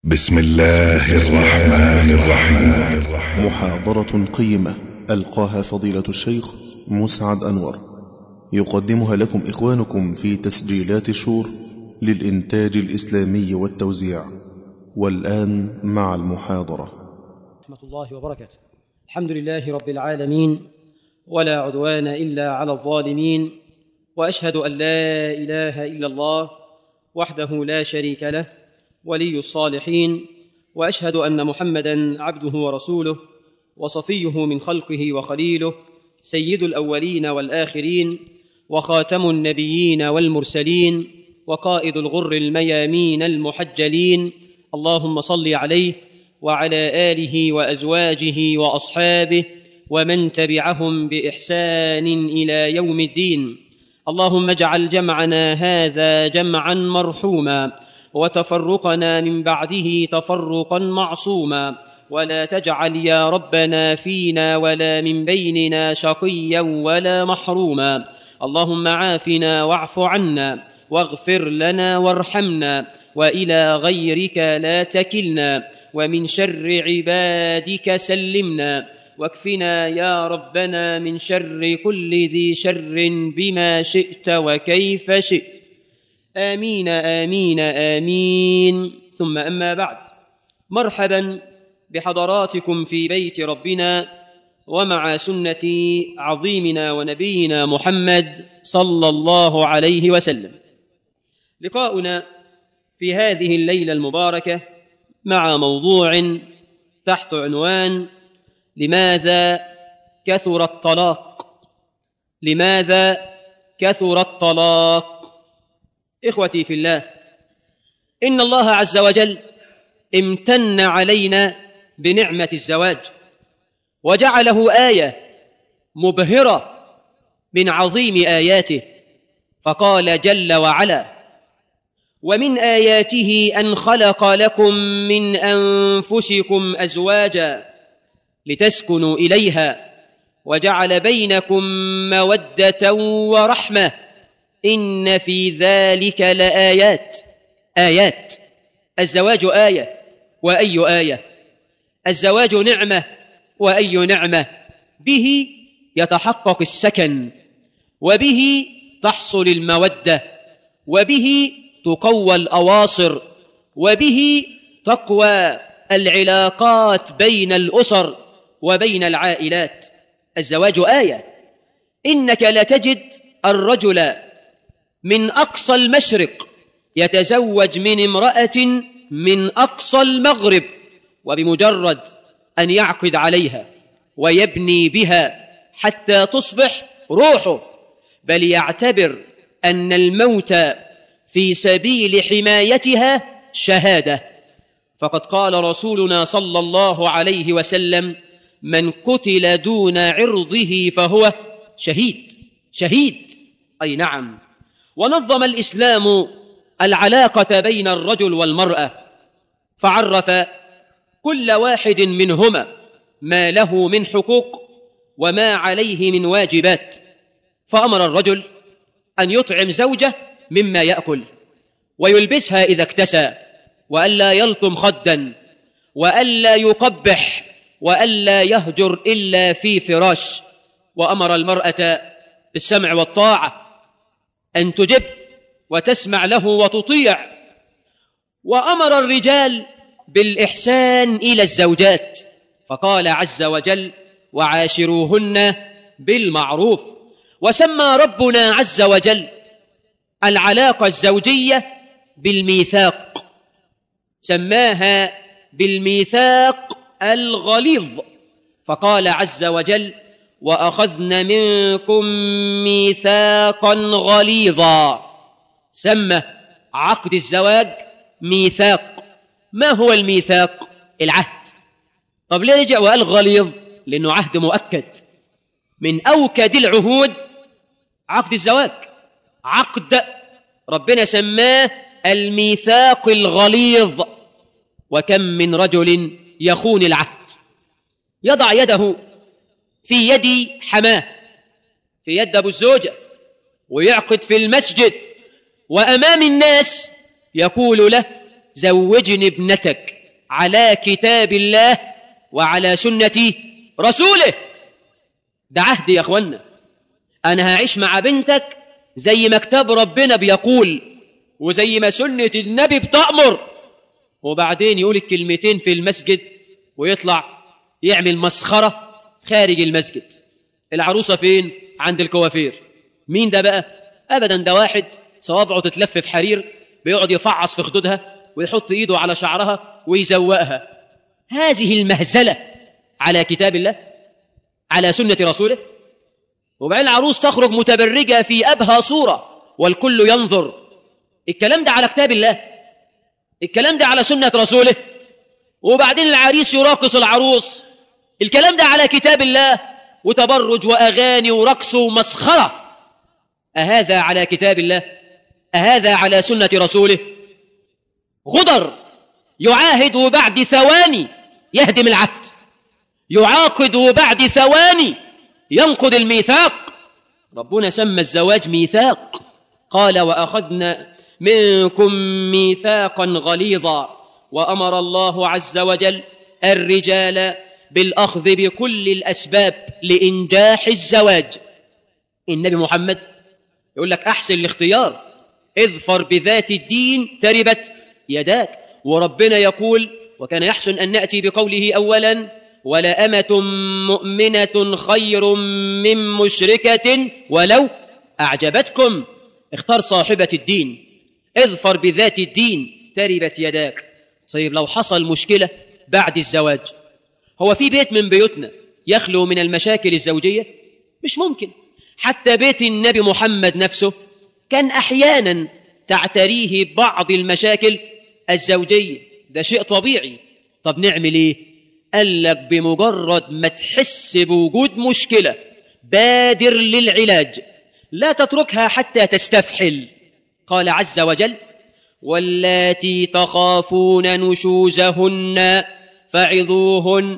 بسم الله الرحمن الرحيم. محاضرة قيمة ألقاها فضيلة الشيخ مسعد أنور، يقدمها لكم إخوانكم في تسجيلات شور للإنتاج الإسلامي والتوزيع. والآن مع المحاضرة. ورحمة الله وبركاته. الحمد لله رب العالمين، ولا عدوان إلا على الظالمين، وأشهد أن لا إله إلا الله وحده لا شريك له ولي الصالحين، وأشهد أن محمدًا عبده ورسوله وصفيه من خلقه وخليله، سيد الأولين والآخرين، وخاتم النبيين والمرسلين، وقائد الغر الميامين المحجلين. اللهم صل عليه وعلى آله وأزواجه وأصحابه ومن تبعهم بإحسان إلى يوم الدين. اللهم اجعل جمعنا هذا جمعا مرحوما، وتفرقنا من بعده تفرقا معصوما، ولا تجعل يا ربنا فينا ولا من بيننا شقيا ولا محروما. اللهم عافنا واعف عنا واغفر لنا وارحمنا، وإلى غيرك لا تكلنا، ومن شر عبادك سلمنا، واكفنا يا ربنا من شر كل ذي شر بما شئت وكيف شئت. آمين آمين آمين. ثم أما بعد، مرحبا بحضراتكم في بيت ربنا ومع سنة عظيمنا ونبينا محمد صلى الله عليه وسلم. لقاؤنا في هذه الليلة المباركة مع موضوع تحت عنوان: لماذا كثر الطلاق؟ لماذا كثر الطلاق؟ إخوتي في الله، إن الله عز وجل امتن علينا بنعمة الزواج، وجعله آية مبهرة من عظيم آياته، فقال جل وعلا: ومن آياته أن خلق لكم من أنفسكم أزواجا لتسكنوا إليها وجعل بينكم مودة ورحمة إن في ذلك لآيات. آيات. الزواج آية، وأي آية؟ الزواج نعمة، وأي نعمة؟ به يتحقق السكن، وبه تحصل المودة، وبه تقوى الأواصر، وبه تقوى العلاقات بين الأسر وبين العائلات. الزواج آية. إنك لتجد الرجل من أقصى المشرق يتزوج من امرأة من أقصى المغرب، وبمجرد أن يعقد عليها ويبني بها حتى تصبح روحه، بل يعتبر أن الموت في سبيل حمايتها شهادة. فقد قال رسولنا صلى الله عليه وسلم: من قتل دون عرضه فهو شهيد. شهيد، أي نعم. ونظم الإسلام العلاقة بين الرجل والمرأة، فعرف كل واحد منهما ما له من حقوق وما عليه من واجبات. فأمر الرجل أن يطعم زوجه مما يأكل، ويلبسها إذا اكتسى، وألا يلطم خدا، وألا يقبح، وألا يهجر إلا في فراش. وأمر المرأة بالسمع والطاعة، أن تجب وتسمع له وتطيع. وأمر الرجال بالإحسان إلى الزوجات، فقال عز وجل: وعاشروهن بالمعروف. وسمى ربنا عز وجل العلاقة الزوجية بالميثاق، سماها بالميثاق الغليظ، فقال عز وجل: وأخذن منكم ميثاقا غليظا. سمى عقد الزواج ميثاق. ما هو الميثاق؟ العهد. طب ليه رجع وقال غليظ؟ لأنه عهد مؤكد. من أوكد العهود عقد الزواج، عقد ربنا سماه الميثاق الغليظ. وكم من رجل يخون العهد، يضع يده في يد حماه، في يد أبو الزوجة، ويعقد في المسجد وأمام الناس يقول له: زوجني ابنتك على كتاب الله وعلى سنة رسوله. ده عهد يا أخوانا، أنا هعيش مع بنتك زي ما كتاب ربنا بيقول وزي ما سنة النبي بتأمر. وبعدين يقول الكلمتين في المسجد ويطلع يعمل مسخرة خارج المسجد. العروسة فين؟ عند الكوافير. مين ده بقى؟ أبدا، ده واحد صوابعه تتلف في حرير بيقعد يفعص في خدودها ويحط إيده على شعرها ويزوقها. هذه المهزلة على كتاب الله على سنة رسوله. وبعدين العروس تخرج متبرجة في أبهى صورة والكل ينظر. الكلام ده على كتاب الله، الكلام ده على سنة رسوله. وبعدين العريس يراقص العروس، الكلام ده على كتاب الله، وتبرج وأغاني ورقص ومسخرة. أهذا على كتاب الله؟ أهذا على سنة رسوله؟ غدر يعاهد وبعد ثواني يهدم العهد، يعاقد وبعد ثواني ينقض الميثاق. ربنا سمى الزواج ميثاق، قال وأخذنا منكم ميثاقا غليظا. وأمر الله عز وجل الرجال بالأخذ بكل الأسباب لإنجاح الزواج. النبي محمد يقول لك أحسن الاختيار، اظفر بذات الدين تربت يداك. وربنا يقول وكان يحسن أن نأتي بقوله أولا ولأمة مؤمنة خير من مشركة ولو أعجبتكم. اختار صاحبة الدين، اظفر بذات الدين تربت يداك. طيب لو حصل مشكلة بعد الزواج، هو في بيت من بيوتنا يخلو من المشاكل الزوجية؟ مش ممكن. حتى بيت النبي محمد نفسه كان أحيانا تعتريه بعض المشاكل الزوجية، ده شيء طبيعي. طب نعمل إيه؟ قال لك بمجرد ما تحس بوجود مشكلة بادر للعلاج، لا تتركها حتى تستفحل. قال عز وجل واللاتي تخافون نشوزهن فعظوهن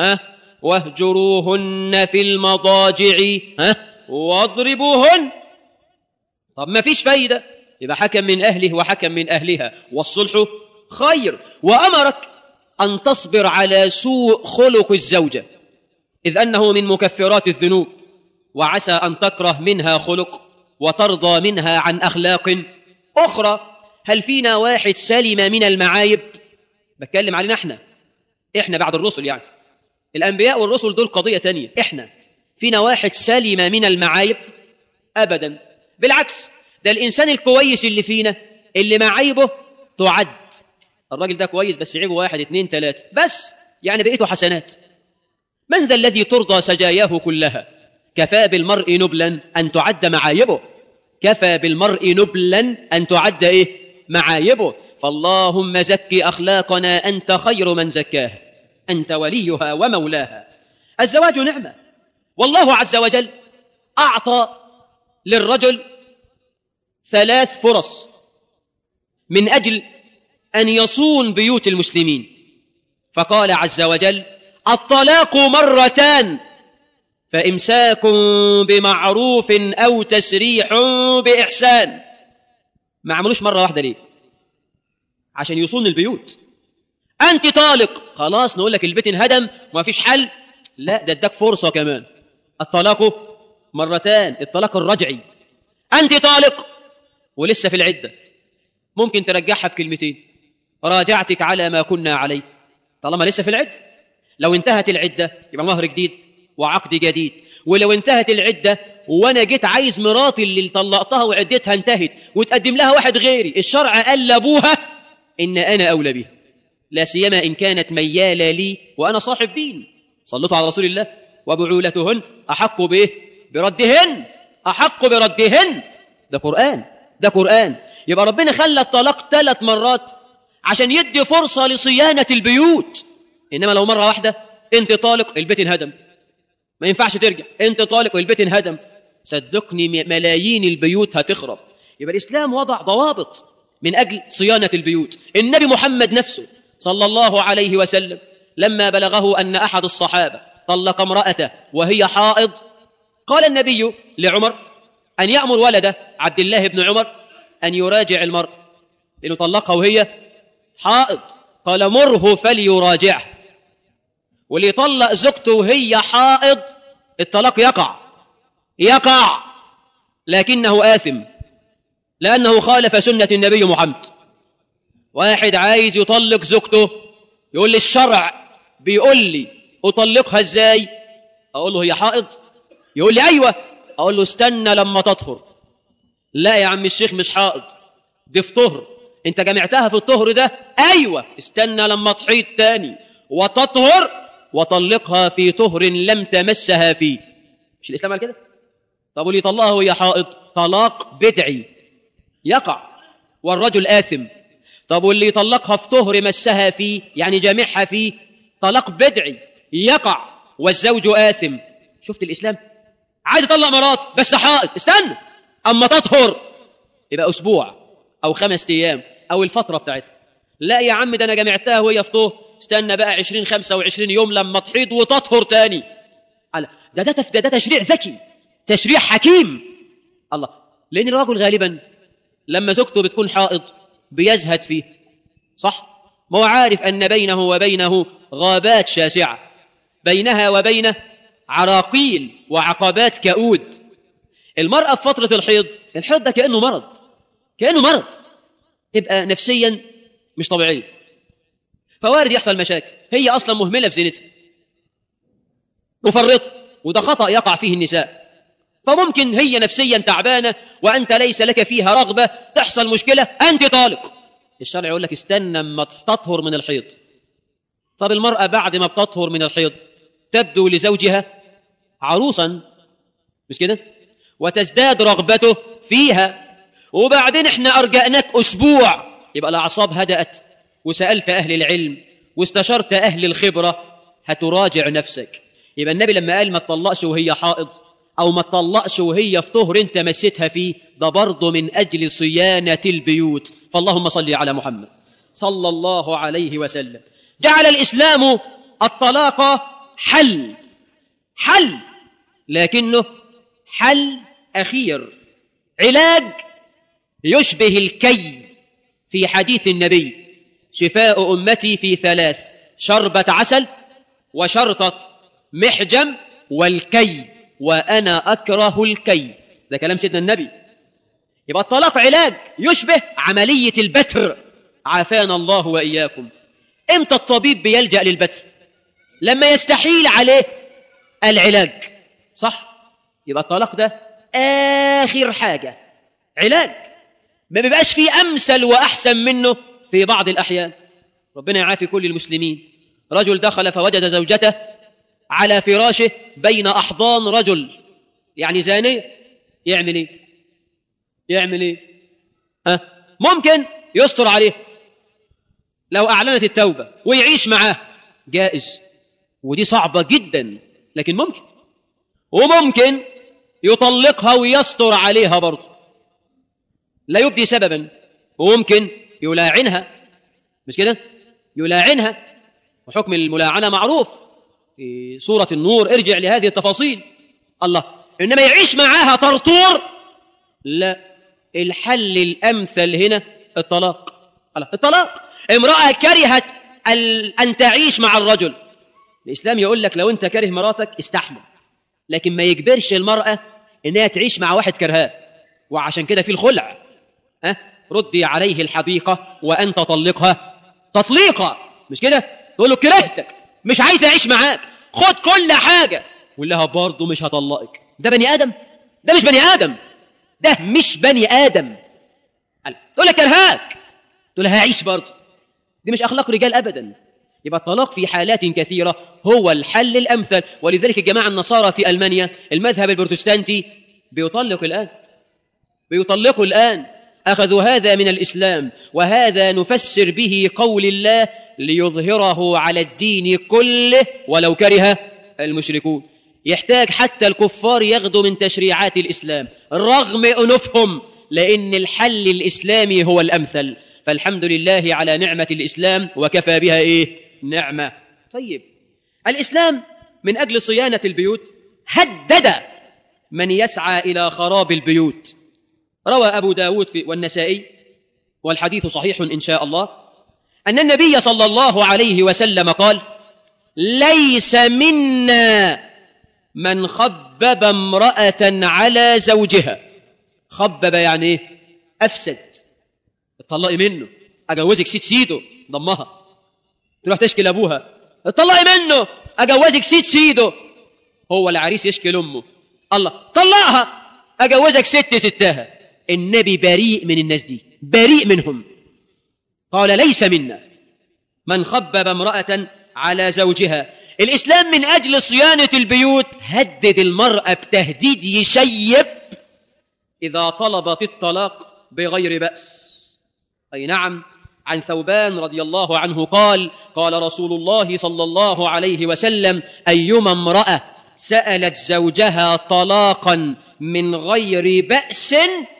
واهجروهن في المضاجع واضربوهن. طب ما فيش فايدة، يبقى حكم من أهله وحكم من أهلها والصلح خير. وأمرك أن تصبر على سوء خلق الزوجة، إذ أنه من مكفرات الذنوب، وعسى أن تكره منها خلق وترضى منها عن أخلاق أخرى. هل فينا واحد سلم من المعايب؟ بتكلم علينا إحنا بعد الرسل، يعني الأنبياء والرسل دول قضية تانية. إحنا فينا واحد سلم من المعايب؟ أبدا، بالعكس، ده الإنسان الكويس اللي فينا اللي معايبه تعد. الراجل ده كويس بس عيبه 1 2 3 بس، يعني بقيته حسنات. من ذا الذي ترضى سجاياه كلها؟ كفى بالمرء نبلا أن تعد معايبه. كفى بالمرء نبلا أن تعد معايبه. فاللهم زكي أخلاقنا، أنت خير من زكاها، أنت وليها ومولاها. الزواج نعمة، والله عز وجل أعطى للرجل 3 فرص من أجل أن يصون بيوت المسلمين. فقال عز وجل الطلاق 2 فإمساك بمعروف أو تسريح بإحسان. ما عملوش مرة واحدة ليه؟ عشان يصون البيوت. أنت طالق، خلاص نقول لك البيت انهدم وما فيش حل؟ لا، ده اداك فرصة كمان. الطلاق 2، الطلاق الرجعي. أنت طالق ولسه في العدة، ممكن ترجعها بكلمتين، راجعتك على ما كنا عليه، طالما لسه في العدة. لو انتهت العدة يبقى مهر جديد وعقد جديد. ولو انتهت العدة وانا جيت عايز مراتي اللي طلقتها وعدتها انتهت وتقدم لها واحد غيري، الشرع قال لابوها ان انا اولى بها، لا سيما ان كانت ميالة لي وانا صاحب دين. صلوا على رسول الله وبعولتهن احق بردهن، احق بردهن. ده قرآن، ده قرآن. يبقى ربنا خلى الطلاق 3 مرات عشان يدي فرصة لصيانة البيوت. إنما لو مرة واحدة أنت طالق البيت انهدم، ما ينفعش ترجع، أنت طالق والبيت انهدم، صدقني ملايين البيوت هتخرب. يبقى الإسلام وضع ضوابط من أجل صيانة البيوت. النبي محمد نفسه صلى الله عليه وسلم لما بلغه أن أحد الصحابة طلق امرأته وهي حائض، قال النبي لعمر أن يأمر ولده عبد الله بن عمر أن يراجع المرأة، لأنه طلقها وهي حائض، قال مره فليراجعه. واللي يطلق زوجته وهي حائض الطلاق يقع لكنه آثم لأنه خالف سنة النبي محمد. واحد عايز يطلق زوجته يقول لي الشرع بيقول لي أطلقها إزاي؟ أقول له هي حائض؟ يقول لي أيوة. أقول له استنى لما تطهر. لا يا عم الشيخ مش حائض، دي في طهر، أنت جمعتها في الطهر ده؟ أيوة. استنى لما تحيض تاني وتطهر وطلقها في طهر لم تمسها فيه. مش الإسلام قال كده؟ طب واللي يطلقها وهي حائض طلاق بدعي يقع والرجل آثم. طب واللي يطلقها في طهر مسها فيه يعني جامعها فيه طلاق بدعي يقع والزوج آثم. شفت الإسلام؟ عايز يطلق مرات بس حائض، استنى أما تطهر، يبقى أسبوع أو 5 أيام أو الفترة بتاعتها. لا يا عم ده أنا جمعتها وهي في طهر، استنى بقى 20-25 يوم لما تحيض وتطهر تاني. ده تشريع ذكي، تشريع حكيم. الله، لأن الرجل غالبا لما زوجته بتكون حائض بيزهد فيه، صح؟ ما هو عارف أن بينه وبينه غابات شاسعة، بينها وبينه عراقيل وعقبات كؤود. المرأة في فترة الحيض ده كأنه مرض، تبقى نفسيا مش طبيعية، فوارد يحصل مشاكل. هي أصلا مهملة في زينتها مفرطة، وده خطأ يقع فيه النساء. فممكن هي نفسيا تعبانة وأنت ليس لك فيها رغبة، تحصل مشكلة أنت طالق. الشرع يقول لك استنى ما تطهر من الحيض. طب المرأة بعد ما بتطهر من الحيض تبدو لزوجها عروسا، مش كده؟ وتزداد رغبته فيها، وبعدين احنا أرجأناك أسبوع، يبقى الأعصاب هدأت وسألت أهل العلم واستشرت أهل الخبرة، هتراجع نفسك. يبقى النبي لما قال ما تطلقش وهي حائض أو ما تطلقش وهي في طهر انت مسيتها فيه، ده برضه من أجل صيانة البيوت. فاللهم صل على محمد صلى الله عليه وسلم. جعل الإسلام الطلاق حل، لكنه حل أخير، علاج يشبه الكي. في حديث النبي شفاء أمتي في 3: شربة عسل وشرطة محجم والكي، وأنا أكره الكي. ده كلام سيدنا النبي. يبقى الطلاق علاج يشبه عملية البتر، عافانا الله وإياكم. إمتى الطبيب بيلجأ للبتر؟ لما يستحيل عليه العلاج، صح؟ يبقى الطلاق ده آخر حاجة، علاج ما بيبقاش فيه أمثل وأحسن منه في بعض الأحيان. ربنا يعافي كل المسلمين. رجل دخل فوجد زوجته على فراشه بين أحضان رجل، يعني زانية. يعمل ايه؟ ممكن يستر عليه لو أعلنت التوبة ويعيش معاه، جائز، ودي صعبة جدا لكن ممكن. وممكن يطلقها ويستر عليها برضه، لا يبدي سببا. وممكن يلاعنها، مش كده؟ يلاعنها، وحكم الملاعنة معروف في سورة النور، ارجع لهذه التفاصيل. الله، إنما يعيش معاها طرطور، لا. الحل الأمثل هنا الطلاق. امرأة كرهت أن تعيش مع الرجل، الإسلام يقول لك لو أنت كره مراتك استحمل، لكن ما يجبرش المرأة إنها تعيش مع واحد كرهاه. وعشان كده في الخلع، ردي عليه الحديقة وأن تطلقها تطليقا، مش كده؟ تقول له كرهتك مش عايز أعيش معاك، خد كل حاجة، ولها برضه مش هطلقك. ده بني آدم؟ ده مش بني آدم، ده مش بني آدم. تقول لك كرهاك، تقول لها هعيش برضه، دي مش أخلاق رجال أبدا. يبقى الطلاق في حالات كثيرة هو الحل الأمثل. ولذلك الجماعة النصارى في ألمانيا المذهب البروتستانتي بيطلقوا الآن، أخذوا هذا من الإسلام، وهذا نفسر به قول الله ليظهره على الدين كله ولو كره المشركون. يحتاج حتى الكفار ياخذوا من تشريعات الإسلام رغم أنوفهم، لأن الحل الإسلامي هو الأمثل. فالحمد لله على نعمة الإسلام، وكفى بها نعمة. طيب، الإسلام من أجل صيانة البيوت هدد من يسعى إلى خراب البيوت. روى أبو داود والنسائي، والحديث صحيح إن شاء الله، أن النبي صلى الله عليه وسلم قال: ليس منا من خبب امرأة على زوجها. خبب يعني ايه؟ أفسد. اتطلقي منه، أجوزك سيده ضمها، تروح تشكي لأبوها، اتطلقي منه، أجوزك سيده. هو العريس يشكي لأمه، الله طلقها، أجوزك ستها. النبي بريء من الناس دي، بريء منهم. قال: ليس منا من خبب امرأة على زوجها. الإسلام من أجل صيانة البيوت هدد المرأة بتهديد يشيب إذا طلبت الطلاق بغير بأس. أي نعم، عن ثوبان رضي الله عنه قال: قال رسول الله صلى الله عليه وسلم: أيما امرأة سألت زوجها طلاقا من غير بأس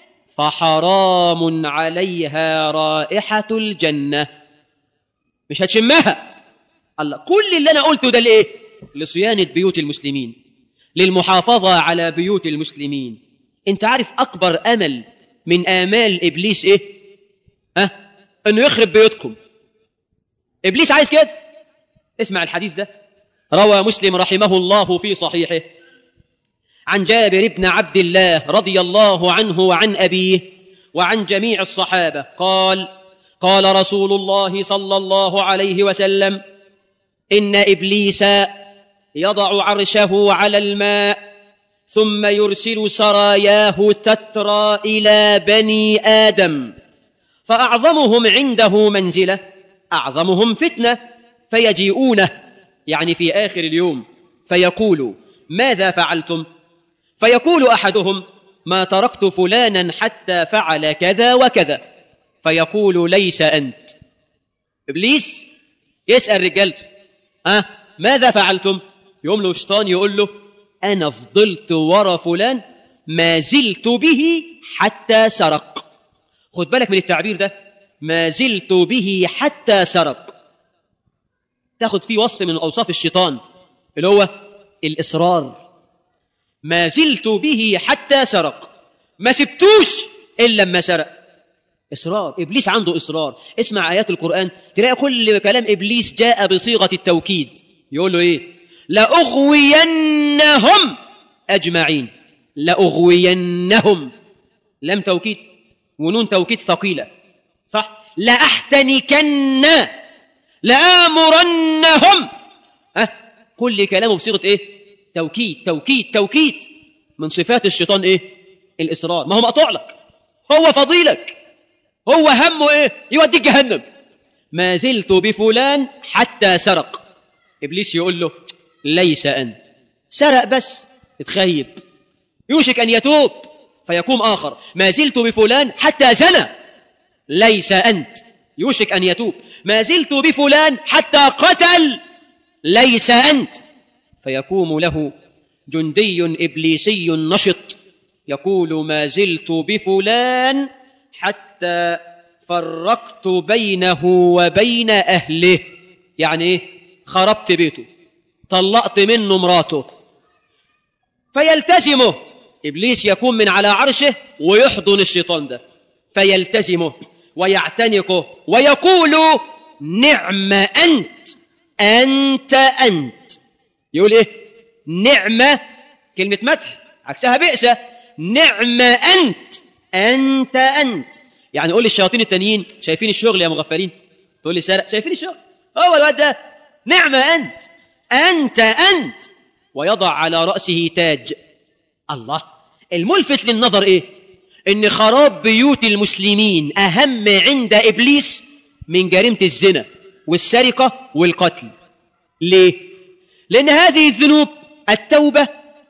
فحرام عليها رائحة الجنة. مش هتشمها. الله، كل اللي أنا قلته ده لإيه؟ لصيانة بيوت المسلمين، للمحافظة على بيوت المسلمين. أنت عارف أكبر أمل من آمال إبليس إيه؟ أنه يخرب بيوتكم. إبليس عايز كده. اسمع الحديث ده، روى مسلم رحمه الله في صحيحه عن جابر بن عبد الله رضي الله عنه وعن أبيه وعن جميع الصحابة قال: قال رسول الله صلى الله عليه وسلم: إن إبليس يضع عرشه على الماء ثم يرسل سراياه تترى إلى بني آدم، فأعظمهم عنده منزلة أعظمهم فتنة، فيجيئونه يعني في آخر اليوم فيقول: ماذا فعلتم؟ فيقول أحدهم: ما تركت فلانا حتى فعل كذا وكذا. فيقول: ليس أنت. إبليس يسأل رجالته: ماذا فعلتم؟ يقوم له الشيطان يقول له: أنا فضلت ورا فلان ما زلت به حتى سرق. خد بالك من التعبير ده، ما زلت به حتى سرق. تاخد فيه وصف من أوصاف الشيطان اللي هو الإصرار. ما زلت به حتى سرق، ما سبتوش إلا لما سرق. إصرار. إبليس عنده إصرار. اسمع آيات القرآن تلاقي كل كلام إبليس جاء بصيغة التوكيد. يقول له إيه؟ لأغوينهم أجمعين. لأغوينهم، لم توكيد ونون توكيد ثقيلة، صح؟ لأحتنكن، لآمرنهم. كل كلامه بصيغة إيه؟ توكيد توكيد توكيد. من صفات الشيطان إيه؟ الإصرار. ما هو مقطوع لك، هو فضيلك، هو همه إيه؟ يوديك جهنم. ما زلت بفلان حتى سرق. إبليس يقول له: ليس أنت. سرق بس، اتخيب، يوشك أن يتوب فيقوم آخر: ما زلت بفلان حتى زنى. ليس أنت، يوشك أن يتوب. ما زلت بفلان حتى قتل. ليس أنت. فيقوم له جندي إبليسي نشط يقول: ما زلت بفلان حتى فرقت بينه وبين أهله. يعني إيه؟ خربت بيته، طلقت منه مراته. فيلتزمه إبليس، يكون من على عرشه ويحضن الشيطان ده، فيلتزمه ويعتنقه ويقول: نعم أنت، أنت أنت. يقول إيه؟ نعمة، كلمة مدح عكسها بئسة. نعم أنت، أنت أنت. يعني قول للشياطين التانيين: شايفين الشغل يا مغفلين؟ تقول لي: سرق. شايفين الشغل؟ هو الواد ده. نعم أنت، أنت أنت. ويضع على رأسه تاج. الله، الملفت للنظر إيه؟ إن خراب بيوت المسلمين أهم عند إبليس من جريمة الزنا والسرقة والقتل. ليه؟ لأن هذه الذنوب التوبة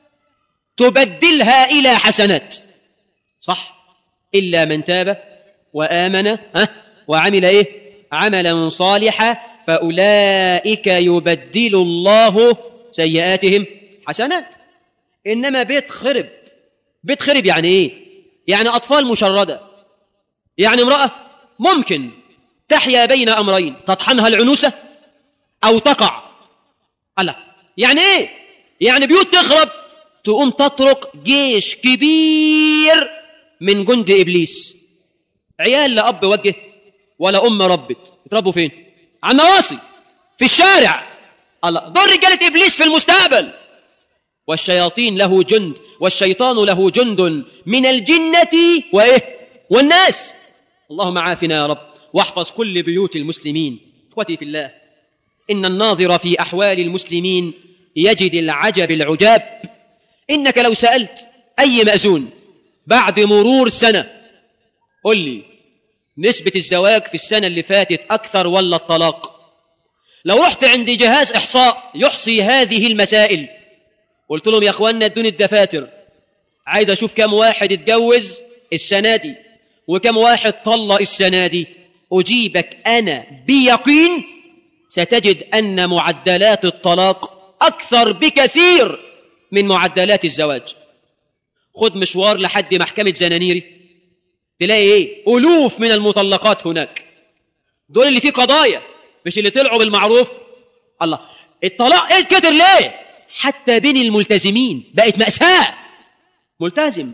تبدلها إلى حسنات، صح؟ إلا من تاب وآمن وعمل إيه؟ عملا صالحا فأولئك يبدل الله سيئاتهم حسنات. إنما بيت خرب. بيت خرب يعني إيه؟ يعني أطفال مشردة، يعني امرأة ممكن تحيا بين أمرين: تطحنها العنوسة أو تقع. الله، يعني إيه؟ يعني بيوت تخرب تقوم تطرق جيش كبير من جند إبليس. عيال لأب وجه ولا أم ربت، يتربوا فين؟ على النواصي، في الشارع. الله، دول رجالة إبليس في المستقبل. والشياطين له جند، والشيطان له جند من الجنة والناس. اللهم عافنا يا رب، واحفظ كل بيوت المسلمين. اخوتي في الله، إن الناظر في أحوال المسلمين يجد العجب العجاب. إنك لو سألت أي مأذون بعد مرور سنة، قل لي نسبة الزواج في السنة اللي فاتت أكثر ولا الطلاق؟ لو رحت عند جهاز إحصاء يحصي هذه المسائل، قلت لهم يا أخوانا ادوني الدفاتر، عايز أشوف كم واحد اتجوز السنة دي وكم واحد طلق السنة دي، أجيبك أنا بيقين ستجد أن معدلات الطلاق أكثر بكثير من معدلات الزواج. خد مشوار لحد محكمة زنانيري، تلاقي ألوف من المطلقات هناك. دول اللي فيه قضايا، مش اللي طلعوا بالمعروف. الله، الطلاق كتر ليه؟ حتى بين الملتزمين بقت مأساة. ملتزم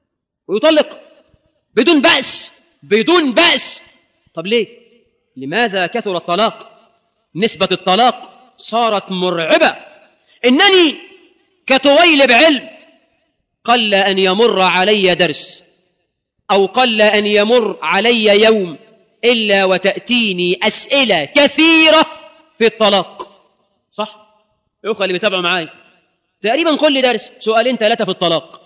ويطلق بدون بأس، بدون بأس. طب ليه؟ لماذا كثر الطلاق؟ نسبة الطلاق صارت مرعبة. إنني كطويل بعلم قل أن يمر علي درس أو قل أن يمر علي يوم إلا وتأتيني أسئلة كثيرة في الطلاق. صح؟ الأخوة اللي بيتابعوا معاي تقريبا كل درس سؤالين 3 في الطلاق،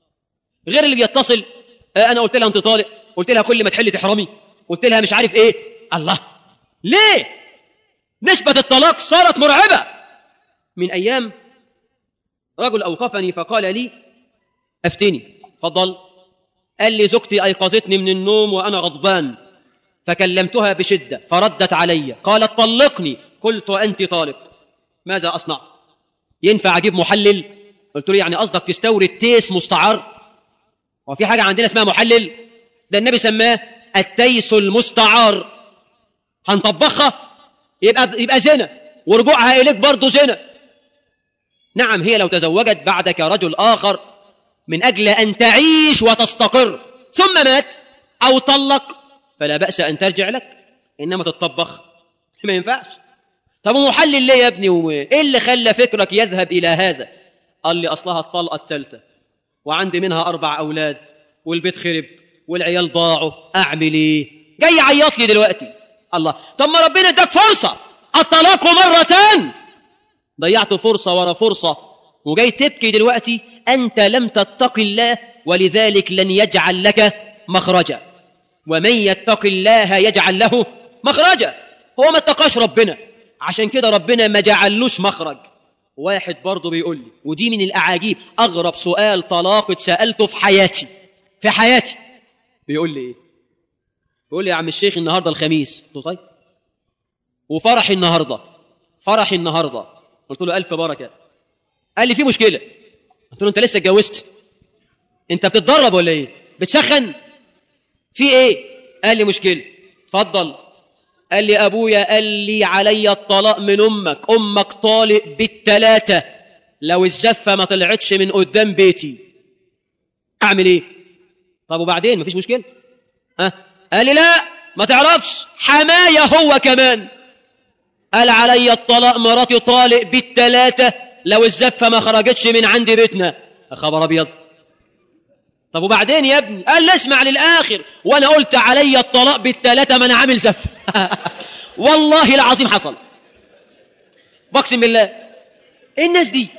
غير اللي بيتصل أنا قلت لها أنت طالق، قلت لها كل ما تحل تحرمي، قلت لها مش عارف إيه. الله، ليه؟ نسبة الطلاق صارت مرعبة. من أيام رجل أوقفني فقال لي أفتني. فضل. قال لي زوجتي أيقظتني من النوم وأنا غضبان، فكلمتها بشدة فردت علي، قالت طلقني. قلت أنت طالق، ماذا أصنع؟ ينفع أجيب محلل؟ قلت له يعني قصدك تستورد تيس مستعار؟ وفي حاجة عندنا اسمها محلل؟ ده النبي سماه التيس المستعار. هنطبخها يبقى زنا، ورجوعها إليك برضو زنا. نعم، هي لو تزوجت بعدك رجل آخر من أجل أن تعيش وتستقر ثم مات أو طلق فلا بأس أن ترجع لك، إنما تطبخ ما ينفعش. طب محلل ليه يا ابني؟ وإيه اللي خلى فكرك يذهب إلى هذا؟ قال لي أصلها الطلقة الثالثة وعندي منها 4 أولاد والبيت خرب والعيال ضاعوا، أعمل إيه؟ جاي يعيط لي دلوقتي. الله، طب ما ربنا اداك فرصة، الطلاق مرتان، ضيعت فرصة ورا فرصة وجاي تبكي دلوقتي. أنت لم تتق الله ولذلك لن يجعل لك مخرجا، ومن يتق الله يجعل له مخرجا. هو ما اتقاش ربنا، عشان كده ربنا ما جعلوش مخرج. واحد برضه بيقول لي، ودي من الأعاجيب، أغرب سؤال طلاق اتسألته في حياتي. بيقول لي إيه؟ بيقول لي يا عم الشيخ النهاردة الخميس. قلت له طيب، وفرحي النهاردة. قلت له ألف بركة. قال لي في مشكلة. قلت له أنت لسه اتجوزت؟ أنت بتتدرب ولا إيه؟ بتسخن؟ في إيه؟ قال لي مشكلة. اتفضل. قال لي أبويا قال لي علي الطلاق من أمك طالق ب3، لو الزفة ما طلعتش من قدام بيتي أعمل إيه؟ طب وبعدين؟ مفيش مشكلة. قال لي لا ما تعرفش، حماية هو كمان قال علي الطلاق، مراتي طالق ب3 لو الزفة ما خرجتش من عند بيتنا. خبر أبيض. طب وبعدين يا ابني؟ قال لي اسمع للآخر، وأنا قلت علي الطلاق ب3 ما أنا عامل زفة. والله العظيم حصل، بقسم بالله. إيه الناس دي؟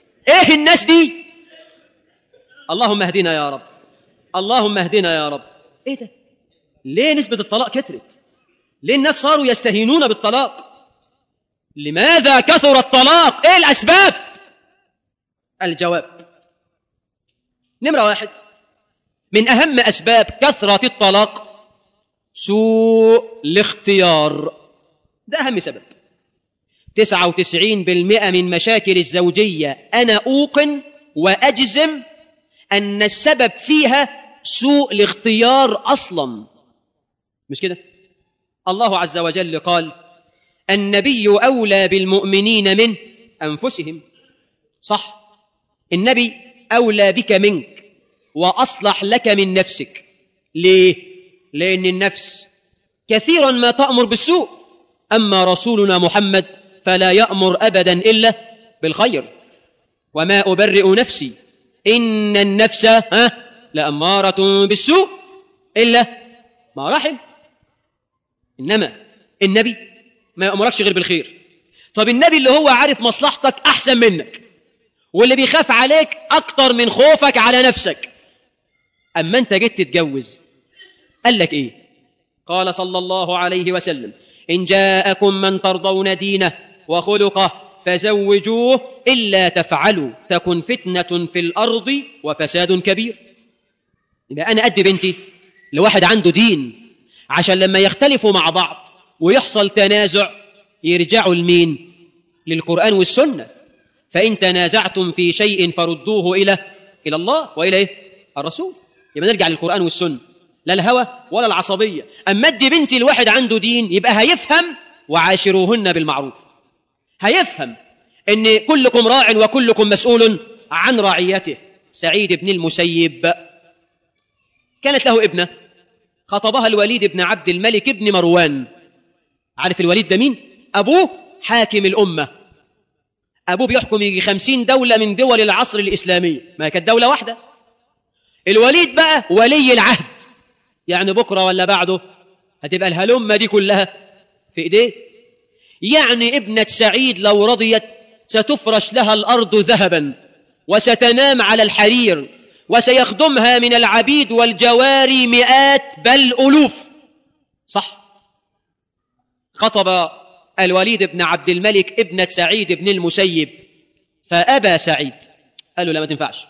اللهم اهدنا يا رب، اللهم اهدنا يا رب. إيه ده؟ ليه نسبة الطلاق كترت؟ ليه الناس صاروا يستهينون بالطلاق؟ لماذا كثر الطلاق؟ إيه الأسباب؟ الجواب: نمرة 1 من أهم أسباب كثرة الطلاق سوء الاختيار. ده أهم سبب. 99% من مشاكل الزوجية أنا أوقن وأجزم أن السبب فيها سوء الاختيار أصلا. مش كده؟ الله عز وجل قال: النبي أولى بالمؤمنين من أنفسهم. صح، النبي أولى بك منك وأصلح لك من نفسك. ليه؟ لأن النفس كثيرا ما تأمر بالسوء، أما رسولنا محمد فلا يأمر أبدا إلا بالخير. وما أبرئ نفسي إن النفس لأمارة بالسوء إلا ما رحم. إنما النبي ما يأمركش غير بالخير. طب النبي اللي هو عارف مصلحتك أحسن منك، واللي بيخاف عليك أكتر من خوفك على نفسك، أما أنت جيت تتجوز قال لك إيه؟ قال صلى الله عليه وسلم: إن جاءكم من ترضون دينه وخلقه فزوجوه، إلا تفعلوا تكن فتنة في الأرض وفساد كبير. يبقى أنا أدي بنتي لواحد عنده دين، عشان لما يختلفوا مع بعض ويحصل تنازع يرجعوا لمين؟ للقرآن والسنة. فإن تنازعتم في شيء فردوه إلى الله وإلى إيه؟ الرسول. يبقى نرجع للقرآن والسنة، لا الهوى ولا العصبية. أما أدي بنتي لواحد عنده دين يبقى هيفهم وعاشروهن بالمعروف، هيفهم إن كلكم راع وكلكم مسؤول عن رعيته. سعيد بن المسيب كانت له ابنة خطبها الوليد بن عبد الملك بن مروان. عارف الوليد ده مين؟ أبوه حاكم الأمة، أبوه بيحكم يجي 50 دولة من دول العصر الإسلامي، ما كانت دولة واحدة. الوليد بقى ولي العهد، يعني بكرة ولا بعده هتبقى الهلمة دي كلها في إيديه. يعني ابنة سعيد لو رضيت ستفرش لها الأرض ذهبا، وستنام على الحرير، وسيخدمها من العبيد والجواري مئات بل ألوف. صح. خطب الوليد بن عبد الملك ابنة سعيد بن المسيب، فأبى سعيد، قال له لا ما تنفعش.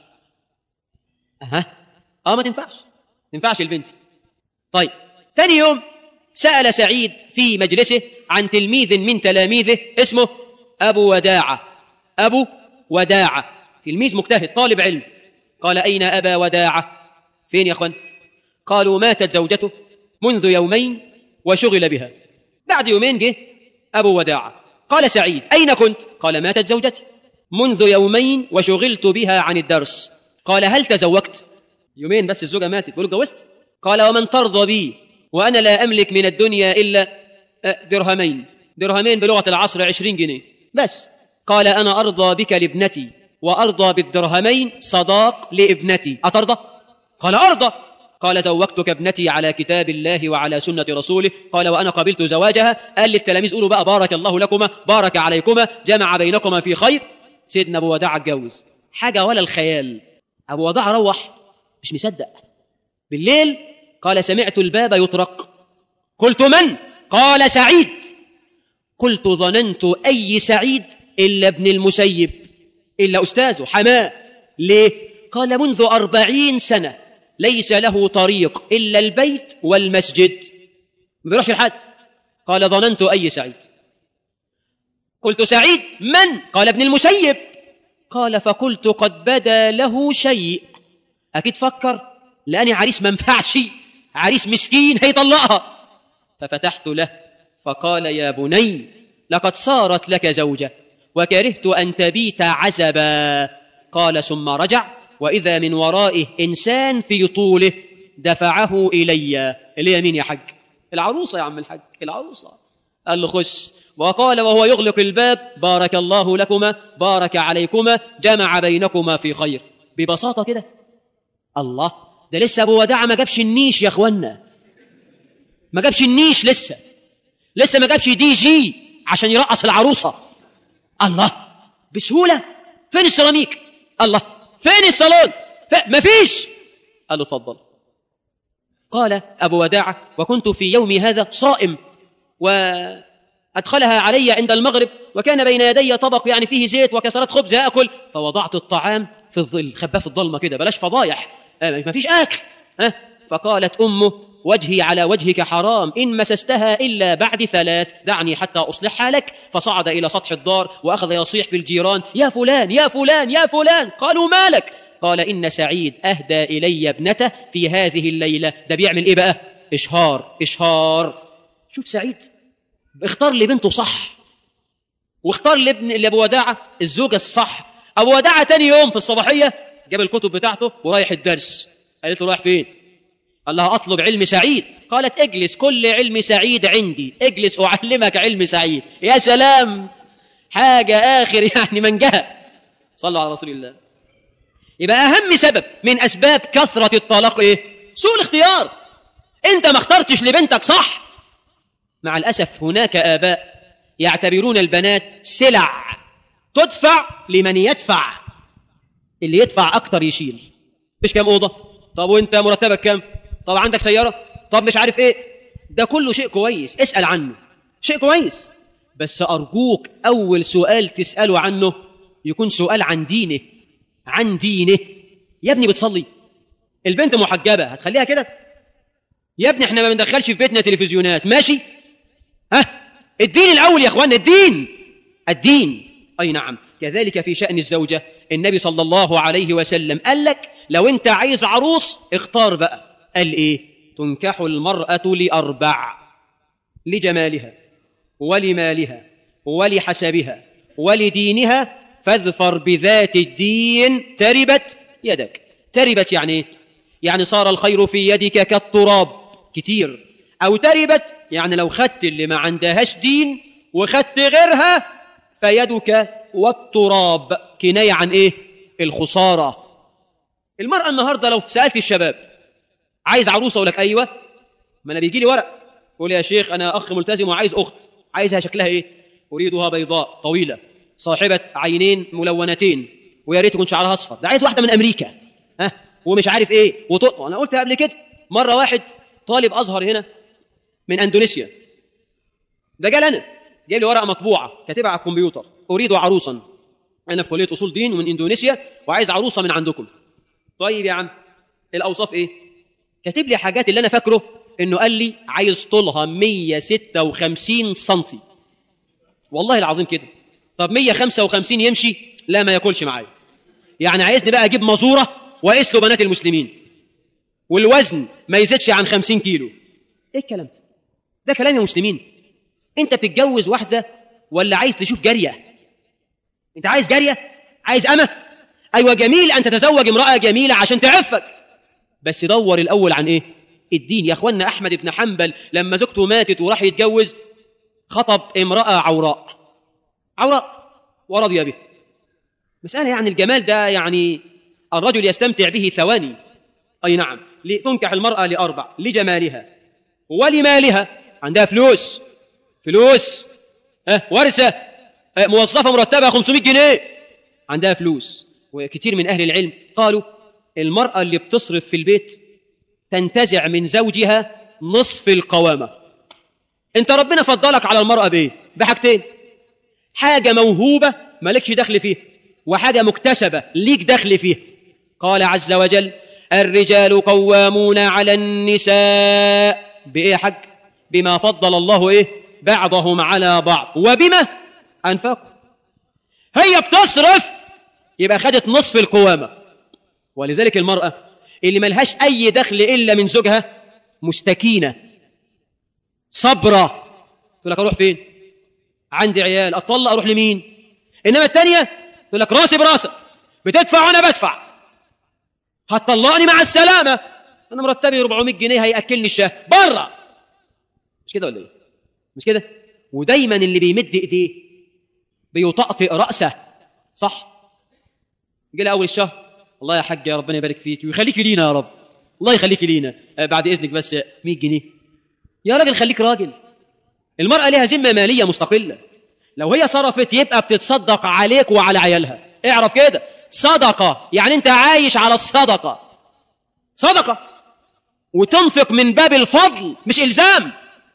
ما تنفعش البنت. طيب تاني يوم سأل سعيد في مجلسه عن تلميذ من تلاميذه اسمه أبو وداعة، تلميذ مجتهد طالب علم. قال: أين أبا وداعة؟ فين يا أخوان؟ قالوا: ماتت زوجته منذ يومين وشغل بها. بعد يومين جه أبو وداعة. قال سعيد: أين كنت؟ قال: ماتت زوجتي منذ يومين وشغلت بها عن الدرس. قال: هل تزوجت؟ يومين بس الزوجة ماتت، بيقول اتجوزت؟ قال: ومن ترضى بي وأنا لا أملك من الدنيا إلا درهمين بلغة العصر 20 جنيه بس. قال: أنا أرضى بك لابنتي وأرضى بالدرهمين صداق لابنتي، أترضى؟ قال: أرضى. قال: زوجتك ابنتي على كتاب الله وعلى سنة رسوله. قال: وأنا قبلت زواجها. قال للتلاميذ: قولوا بقى بارك الله لكما، بارك عليكما، جمع بينكما في خير. سيدنا أبو وداع اتجوز. حاجة ولا الخيال. أبو وداع روح مش مصدق. بالليل قال: سمعت الباب يطرق. قلت: من؟ قال: سعيد. قلت: ظننت أي سعيد إلا ابن المسيب، إلا أستاذه حماه. ليه؟ قال: منذ 40 سنة ليس له طريق إلا البيت والمسجد، ما بيروحش لحد. قال: ظننت أي سعيد. قلت: سعيد من؟ قال: ابن المسيب. قال: فقلت: قد بدا له شيء. أكيد فكر لأني عريس منفعش، عريس مسكين هيطلقها. ففتحت له فقال: يا بني، لقد صارت لك زوجة وكرهت أن تبيت عزبا. قال: ثم رجع وإذا من ورائه إنسان في طوله دفعه إلي. اللي يمين يا حج؟ العروسة يا عم الحج، العروسة. قال له: خش. وقال وهو يغلق الباب: بارك الله لكما، بارك عليكما، جمع بينكما في خير. ببساطة كده. الله، ده لسه أبو وداع ما جابش النيش يا أخوانا، ما جابش النيش لسه ما جابش دي جي عشان يرقص العروسة. الله، بسهولة. فين السيراميك؟ الله، فين الصالون؟ ما فيش. قال له: اتفضل. قال أبو وداعة: وكنت في يومي هذا صائم، وأدخلها علي عند المغرب، وكان بين يدي طبق يعني فيه زيت وكسرات خبز أكل، فوضعت الطعام في الظل، خباه في الظلمة كده، بلاش فضايح، ما فيش أكل. فقالت أمه: وجهي على وجهك حرام، إن مسستها إلا بعد 3، دعني حتى أصلحها لك. فصعد إلى سطح الدار وأخذ يصيح في الجيران: يا فلان يا فلان يا فلان. قالوا: مالك؟ قال: إن سعيد أهدى إلي ابنته في هذه الليلة. ده بيعمل إيه بقى؟ إشهار. شوف سعيد اختار لبنته صح، واختار لأبو وداعة الزوجة الصح. أبو وداعة تاني يوم في الصباحية جاب الكتب بتاعته ورايح الدرس. قالت له: رايح فين؟ قال لها أطلب علم سعيد. قالت اجلس، كل علم سعيد عندي، اجلس أعلمك علم سعيد. يا سلام، حاجة آخر يعني منجهة. صلوا على رسول الله. يبقى أهم سبب من أسباب كثرة الطلاق إيه؟ سوء الاختيار. أنت ما اخترتش لبنتك صح. مع الأسف هناك آباء يعتبرون البنات سلع تدفع لمن يدفع، اللي يدفع أكتر يشيل. مش كام أوضة؟ طب وأنت مرتبك كام؟ طب عندك سيارة؟ طب مش عارف إيه. ده كله شيء كويس، اسأل عنه، شيء كويس، بس أرجوك أول سؤال تسأله عنه يكون سؤال عن دينه. عن دينه. يا ابني بتصلي؟ البنت محجبة، هتخليها كده؟ يا ابني احنا ما بندخلش في بيتنا تلفزيونات، ماشي؟ الدين الأول يا أخوانا، الدين. أي نعم. كذلك في شأن الزوجة، النبي صلى الله عليه وسلم قال لك لو أنت عايز عروس اختار بقى. قال إيه؟ تنكح المرأة لأربع: لجمالها، ولمالها، ولحسبها، ولدينها، فاظفر بذات الدين تربت يدك. تربت يعني إيه؟ يعني صار الخير في يدك كالتراب كتير. أو تربت يعني لو خدت اللي ما عندهاش دين وخدت غيرها فيدك والتراب، كناية عن إيه؟ الخسارة. المرأة النهاردة لو سألت الشباب عايز عروسة أقول لك أيوة، ما أنا بيجي لي ورق يقول يا شيخ أنا أخ ملتزم وعايز أخت، عايزها شكلها إيه؟ أريدها بيضاء طويلة صاحبة عينين ملونتين ويا ريت يكون شعرها أصفر. ده عايز واحدة من أمريكا ومش عارف إيه أنا قلت قبل كده مرة واحد طالب أزهر هنا من أندونيسيا، ده قال أنا جايب لي ورقة مطبوعة كاتبها على الكمبيوتر: أريد عروسا، أنا في كلية أصول دين ومن إندونيسيا وعايز عروسة من عندكم. طيب يا عم الأوصاف إيه؟ كاتب لي حاجات اللي أنا فاكره إنه قال لي عايز طولها 156 سنتي، والله العظيم كده. طب 155 يمشي؟ لا ما ياكلش معايا. يعني عايزني بقى أجيب مزورة وأقيس له بنات المسلمين والوزن ما يزيدش عن 50 كيلو. إيه الكلام ده؟ ده كلام يا مسلمين. أنت بتتجوز واحدة ولا عايز تشوف جارية؟ أنت عايز جارية؟ عايز أمة؟ أيوة جميل أن تتزوج امرأة جميلة عشان تعفك، بس دور الأول عن إيه؟ الدين. يا أخوانا أحمد بن حنبل لما زوجته ماتت وراح يتجوز خطب امرأة عوراء ورضي به. مسألة يعني الجمال ده يعني الرجل يستمتع به ثواني. أي نعم. تنكح المرأة لأربع: لجمالها، ولمالها، عندها فلوس ورثة، موظفة مرتبة 500 جنيه، عندها فلوس. وكثير من أهل العلم قالوا المرأة اللي بتصرف في البيت تنتزع من زوجها نصف القوامة. انت ربنا فضلك على المرأة بإيه؟ بحاجتين: حاجة موهوبة مالكش دخل فيها، وحاجة مكتسبة ليك دخل فيها. قال عز وجل: الرجال قوامون على النساء بإيه يا حاج؟ بما فضل الله إيه؟ بعضهم على بعض وبما أنفقوا. هي بتصرف يبقى خدت نصف القوامة. ولذلك المرأة اللي ملهاش أي دخل إلا من زوجها مستكينة صبرة، تقول لك أروح فين؟ عندي عيال، أطلق أروح لمين؟ إنما التانية تقول لك راسي براسك، بتدفع وأنا بدفع، هتطلقني مع السلامة، أنا مرتبي 400 جنيه هيأكلني الشهر برا. مش كده ولا إيه؟ مش كده؟ ودايما اللي بيمد إيديه بيطأطئ رأسه، صح؟ يجي لي أول الشهر: الله يا حاج يا ربنا يبارك فيك ويخليك لينا يا رب، الله يخليك لينا، بعد إذنك بس 100 جنيه. يا راجل خليك راجل. المرأة لها ذمة مالية مستقلة، لو هي صرفت يبقى بتتصدق عليك وعلى عيالها. اعرف كده، صدقة يعني انت عايش على الصدقة، صدقة، وتنفق من باب الفضل مش إلزام.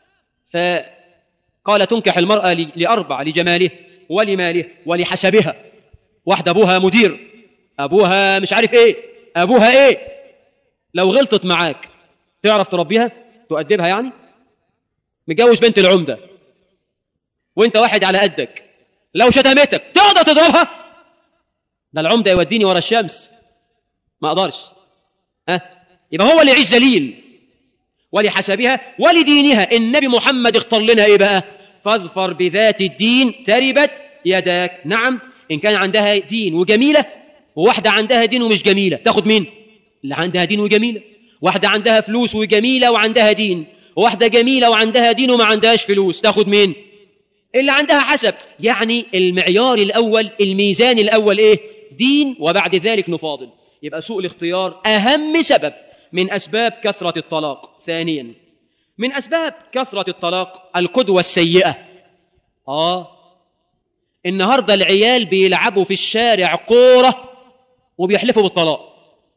فقال تنكح المرأة لأربع: لجماله، ولماله، ولحسبها. واحدة أبوها مدير، أبوها مش عارف إيه، أبوها إيه، لو غلطت معاك تعرف تربيها تؤدبها؟ يعني متجوز بنت العمدة وانت واحد على قدك، لو شتمتك تقدر تضربها؟ ده العمدة يوديني ورا الشمس، ما أقدرش. يبقى هو اللي يعيش ذليل. ولحسبها ولدينها. النبي محمد اختار لنا ايه بقى؟ فاظفر بذات الدين تربت يداك. نعم، إن كان عندها دين وجميلة، وواحدة عندها دين ومش جميلة، تاخد مين؟ اللي عندها دين وجميلة. واحدة عندها فلوس وجميلة وعندها دين، واحدة جميلة وعندها دين وما عندهاش فلوس، تاخد مين؟ اللي عندها حسب. يعني المعيار الأول، الميزان الأول إيه؟ دين، وبعد ذلك نفاضل. يبقى سوء الاختيار أهم سبب من أسباب كثرة الطلاق. ثانيا من أسباب كثرة الطلاق القدوة السيئة. النهاردة العيال بيلعبوا في الشارع كورة وبيحلفوا بالطلاق.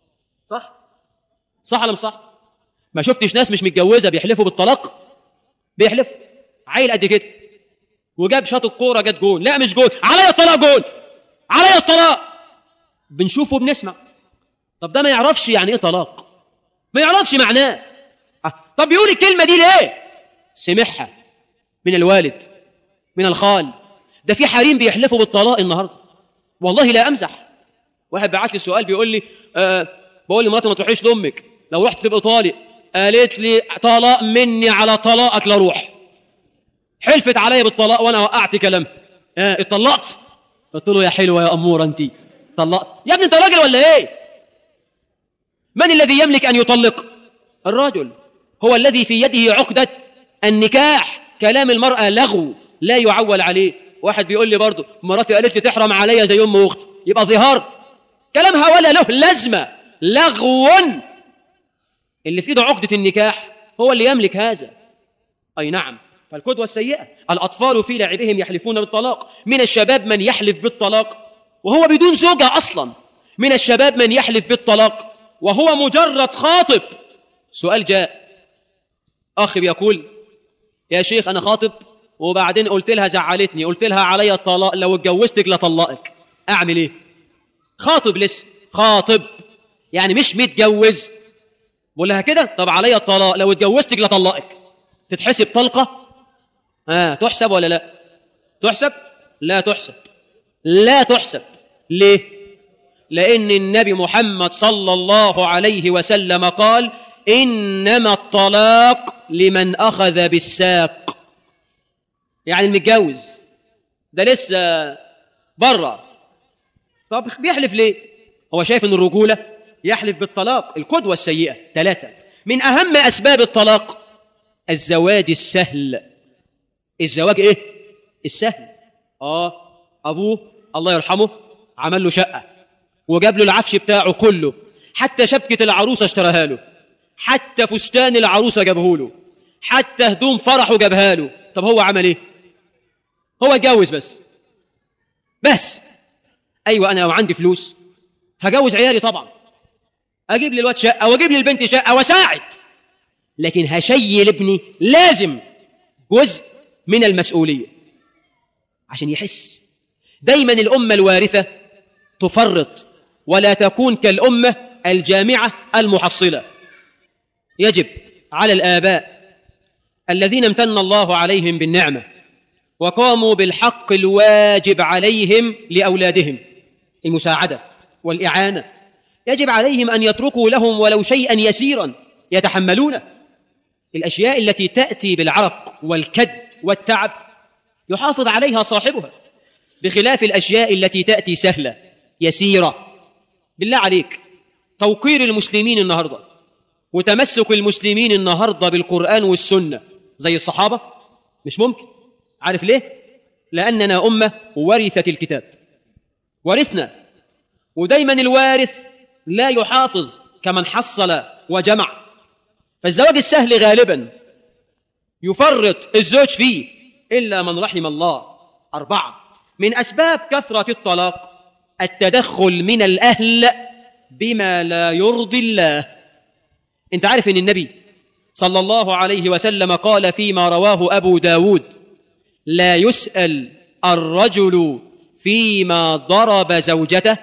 صح ولا مش صح؟ ما شفتش ناس مش متجوزة بيحلفوا بالطلاق؟ بيحلف عيل قد كده وجاب شاط الكورة جت جول، لا مش جول، عليا الطلاق، جول، عليا الطلاق. بنشوفه وبنسمع. طب ده ما يعرفش يعني ايه طلاق، ما يعرفش معناه. طب بيقول الكلمة دي ليه؟ سمعها من الوالد، من الخال. ده في حريم بيحلفوا بالطلاق النهارده، والله لا امزح. واحد بعت لي سؤال بيقول لي بقول لمراتي ما تروحيش لامك، لو رحت تبقى طالق. قالت لي طلاق مني على طلاقك لا روح. حلفت عليا بالطلاق وانا وقعت كلام. اتطلقت؟ قلت له يا حلوه يا اموره انت طلقت. يا ابني انت راجل ولا ايه؟ من الذي يملك ان يطلق؟ الرجل، هو الذي في يده عقدة النكاح. كلام المرأة لغو لا يعول عليه. واحد بيقول لي برضه مراتي قالت لي تحرم عليا زي ام اختي، يبقى ظهار. كلامها ولا له لازمة، لغو. اللي في ايده عقدة النكاح هو اللي يملك هذا. اي نعم. فالقدوة السيئة، الأطفال في لعبهم يحلفون بالطلاق. من الشباب من يحلف بالطلاق وهو بدون زوجة أصلا. من الشباب من يحلف بالطلاق وهو مجرد خاطب. سؤال جاء، أخي بيقول يا شيخ أنا خاطب وبعدين قلت لها زعلتني، قلت لها علي الطلاق، لو اتجوزتك لطلقك، أعمل إيه؟ خاطب لسه، خاطب يعني مش متجوز. بقول لها كده، طب علي الطلاق، لو اتجوزتك لطلقك، تتحسب طلقة؟ تحسب ولا لا؟ تحسب؟ لا تحسب، لا تحسب. ليه؟ لأن النبي محمد صلى الله عليه وسلم قال إنما الطلاق لمن أخذ بالساق. يعني المتجوز ده لسه برا، طب بيحلف ليه؟ هو شايف أن الرجولة يحلف بالطلاق. القدوة السيئة. 3 من أهم أسباب الطلاق الزواج السهل. الزواج إيه؟ السهل. أبوه الله يرحمه عمل له شقة وجاب له العفش بتاعه كله، حتى شبكة العروسة اشتراها له، حتى فستان العروسة جابه له، حتى هدوم فرحه جابها له. طب هو عمل ايه؟ هو اتجوز بس. ايوه انا لو عندي فلوس هجوز عيالي طبعا، اجيب للواد شقة واجيب للبنت شقة وساعد، لكن هشيل ابني لازم جزء من المسؤولية عشان يحس. دايما الأمة الوارثة تفرط ولا تكون كالأمة الجامعة المحصلة. يجب على الآباء الذين امتن الله عليهم بالنعمة وقاموا بالحق الواجب عليهم لأولادهم، المساعدة والإعانة، يجب عليهم أن يتركوا لهم ولو شيئا يسيرا يتحملونه. الأشياء التي تأتي بالعرق والكد والتعب يحافظ عليها صاحبها، بخلاف الأشياء التي تأتي سهلة يسيرة. بالله عليك، توقير المسلمين النهاردة وتمسك المسلمين النهاردة بالقرآن والسنة زي الصحابة مش ممكن. عارف ليه؟ لأننا أمة ورثة الكتاب، ورثنا، ودايما الوارث لا يحافظ كمن حصل وجمع. فالزواج السهل غالبا يفرط الزوج فيه إلا من رحم الله. 4 من أسباب كثرة الطلاق التدخل من الأهل بما لا يرضي الله. أنت عارف أن النبي صلى الله عليه وسلم قال فيما رواه أبو داود لا يسأل الرجل فيما ضرب زوجته.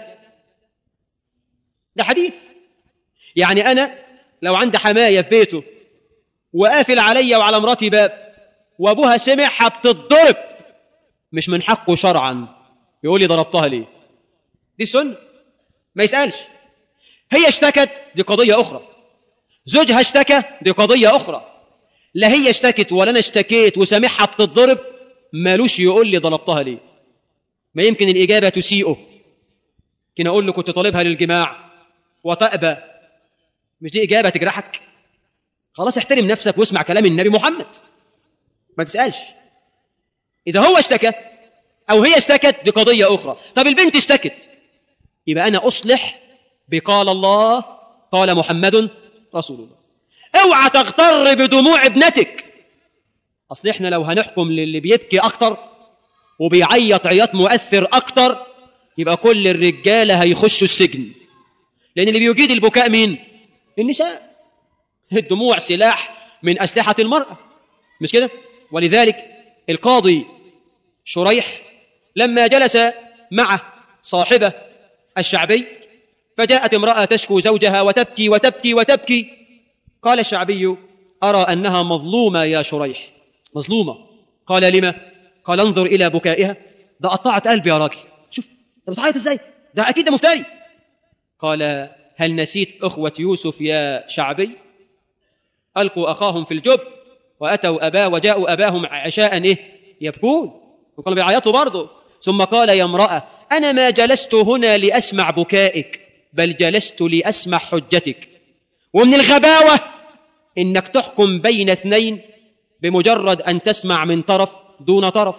ده حديث. يعني أنا لو عندي حماية في بيته وقافل علي وعلى مراتي باب وأبوها سمعها بتضرب، مش من حقه شرعا يقول لي ضربتها ليه. دي سنة، ما يسألش. هي اشتكت، دي قضية أخرى. زوجها اشتكى، دي قضية أخرى. لا هي اشتكت ولا أنا اشتكيت وسامعها بتضرب، مالوش يقول لي ضربتها ليه. ما يمكن الإجابة تسيئه، كنا أقول له كنت طالبها للجماع وتأبى، مش دي إجابة تجرحك؟ خلاص احترم نفسك واسمع كلام النبي محمد، ما تسألش. إذا هو اشتكى أو هي اشتكت دي قضية أخرى. طب البنت اشتكت، يبقى أنا أصلح بقال الله قال محمد رسول الله. اوعى تغتر بدموع ابنتك. أصل احنا لو هنحكم للي بيبكي أكتر وبيعيط عياط مؤثر أكتر يبقى كل الرجالة هيخشوا السجن، لأن اللي بيجيد البكاء مين؟ النساء. الدموع سلاح من أسلحة المرأة، مش كده؟ ولذلك القاضي شريح لما جلس مع صاحبة الشعبي فجاءت امرأة تشكو زوجها وتبكي وتبكي وتبكي، قال الشعبي: أرى أنها مظلومة يا شريح، مظلومة. قال: لما؟ قال: انظر إلى بكائها، ده قطعت قلبي يا راجل، شوف ده بتعيط ازاي، ده أكيد ده مفتري. قال: هل نسيت أخوة يوسف يا شعبي؟ ألقوا أخاهم في الجب وأتوا أباه وجاءوا أباهم عشاء يبكون، وقالوا بيعيطوا برضه. ثم قال: يا امرأة، أنا ما جلست هنا لأسمع بكائك، بل جلست لأسمع حجتك. ومن الغباوة إنك تحكم بين اثنين بمجرد أن تسمع من طرف دون طرف.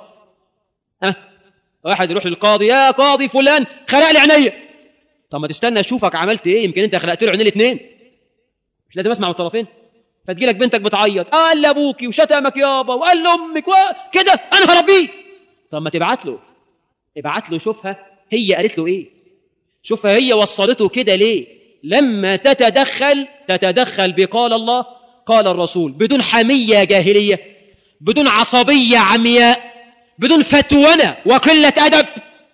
واحد يروح للقاضي: يا قاضي فلان خلق لي عينيا. طب ما تستنى أشوفك عملت إيه، يمكن أنت خلقت له عينين الاثنين، مش لازم أسمع من الطرفين. فتجيلك بنتك بتعيط: قال لأبوكي وشتمك يابا وقال لأمك وكده، أنا هربيه. طب ما ابعت له شوفها هي قالت له إيه، شوفها هي وصلته كده ليه. لما تتدخل بقال الله قال الرسول بدون حمية جاهلية، بدون عصبية عمياء، بدون فتونة وقلة أدب،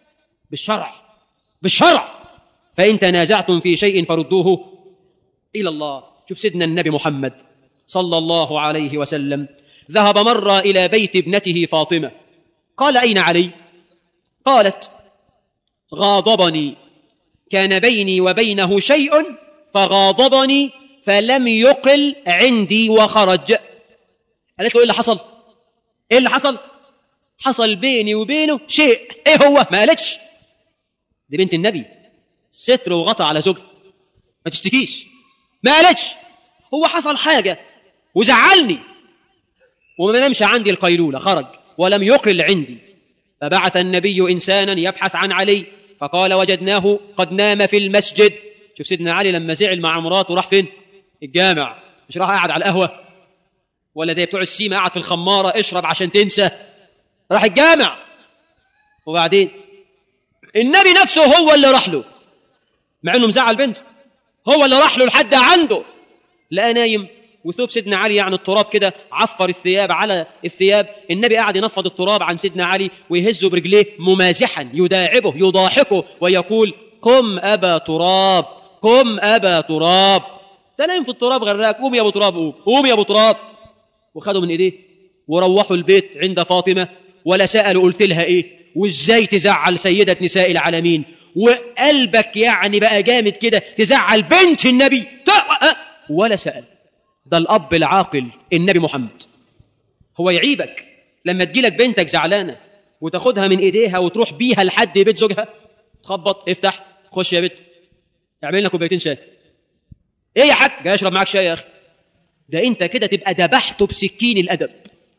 بالشرع. فإن تنازعتم في شيء فردوه إلى الله. شوف سيدنا النبي محمد صلى الله عليه وسلم ذهب مرة إلى بيت ابنته فاطمة، قال: أين علي؟ قالت: غاضبني، كان بيني وبينه شيء فغاضبني فلم يقل عندي وخرج. قالت له: إيه اللي حصل؟ إيه اللي حصل؟ حصل بيني وبينه شيء. إيه هو؟ ما قالتش. دي بنت النبي، ستر وغطى على زوجها، ما تشتكيش. ما قالتش. هو حصل حاجة وزعلني وما نمشي عندي القيلولة، خرج ولم يقل عندي. فبعث النبي إنسانا يبحث عن علي فقال: وجدناه قد نام في المسجد. شوف سيدنا علي لما زعل مع مراته راح فين؟ الجامع، مش راح قاعد على القهوة ولا زي بتوع السيما قاعد في الخمارة اشرب عشان تنسى، راح الجامع. وبعدين النبي نفسه هو اللي راح له، مع انه مزعل بنته، هو اللي راح له لحد عنده، لقى نايم وثوب سيدنا علي يعني التراب كده عفر الثياب على الثياب. النبي قاعد ينفض التراب عن سيدنا علي ويهزه برجليه ممازحا يداعبه يضاحكه ويقول: قم أبا تراب، قم أبا تراب، ده نايم في التراب غراك، قوم يا أبو تراب، قوم، قوم يا أبو تراب. وخدوا من إيديه وروحوا البيت عند فاطمة، ولا سألوا قلت لها إيه وإزاي تزعل سيدة نساء العالمين، وقلبك يعني بقى جامد كده تزعل بنت النبي، ولا سأل. ده الأب العاقل النبي محمد. هو يعيبك لما تجيلك بنتك زعلانة وتاخدها من إيديها وتروح بيها لحد بيت زوجها، تخبط: افتح، خش يا بنت، اعمل لنا كوبايتين شاي. ايه يا حاج؟ جاي اشرب معاك شاي يا اخي. ده انت كده تبقى ذبحته بسكين الادب،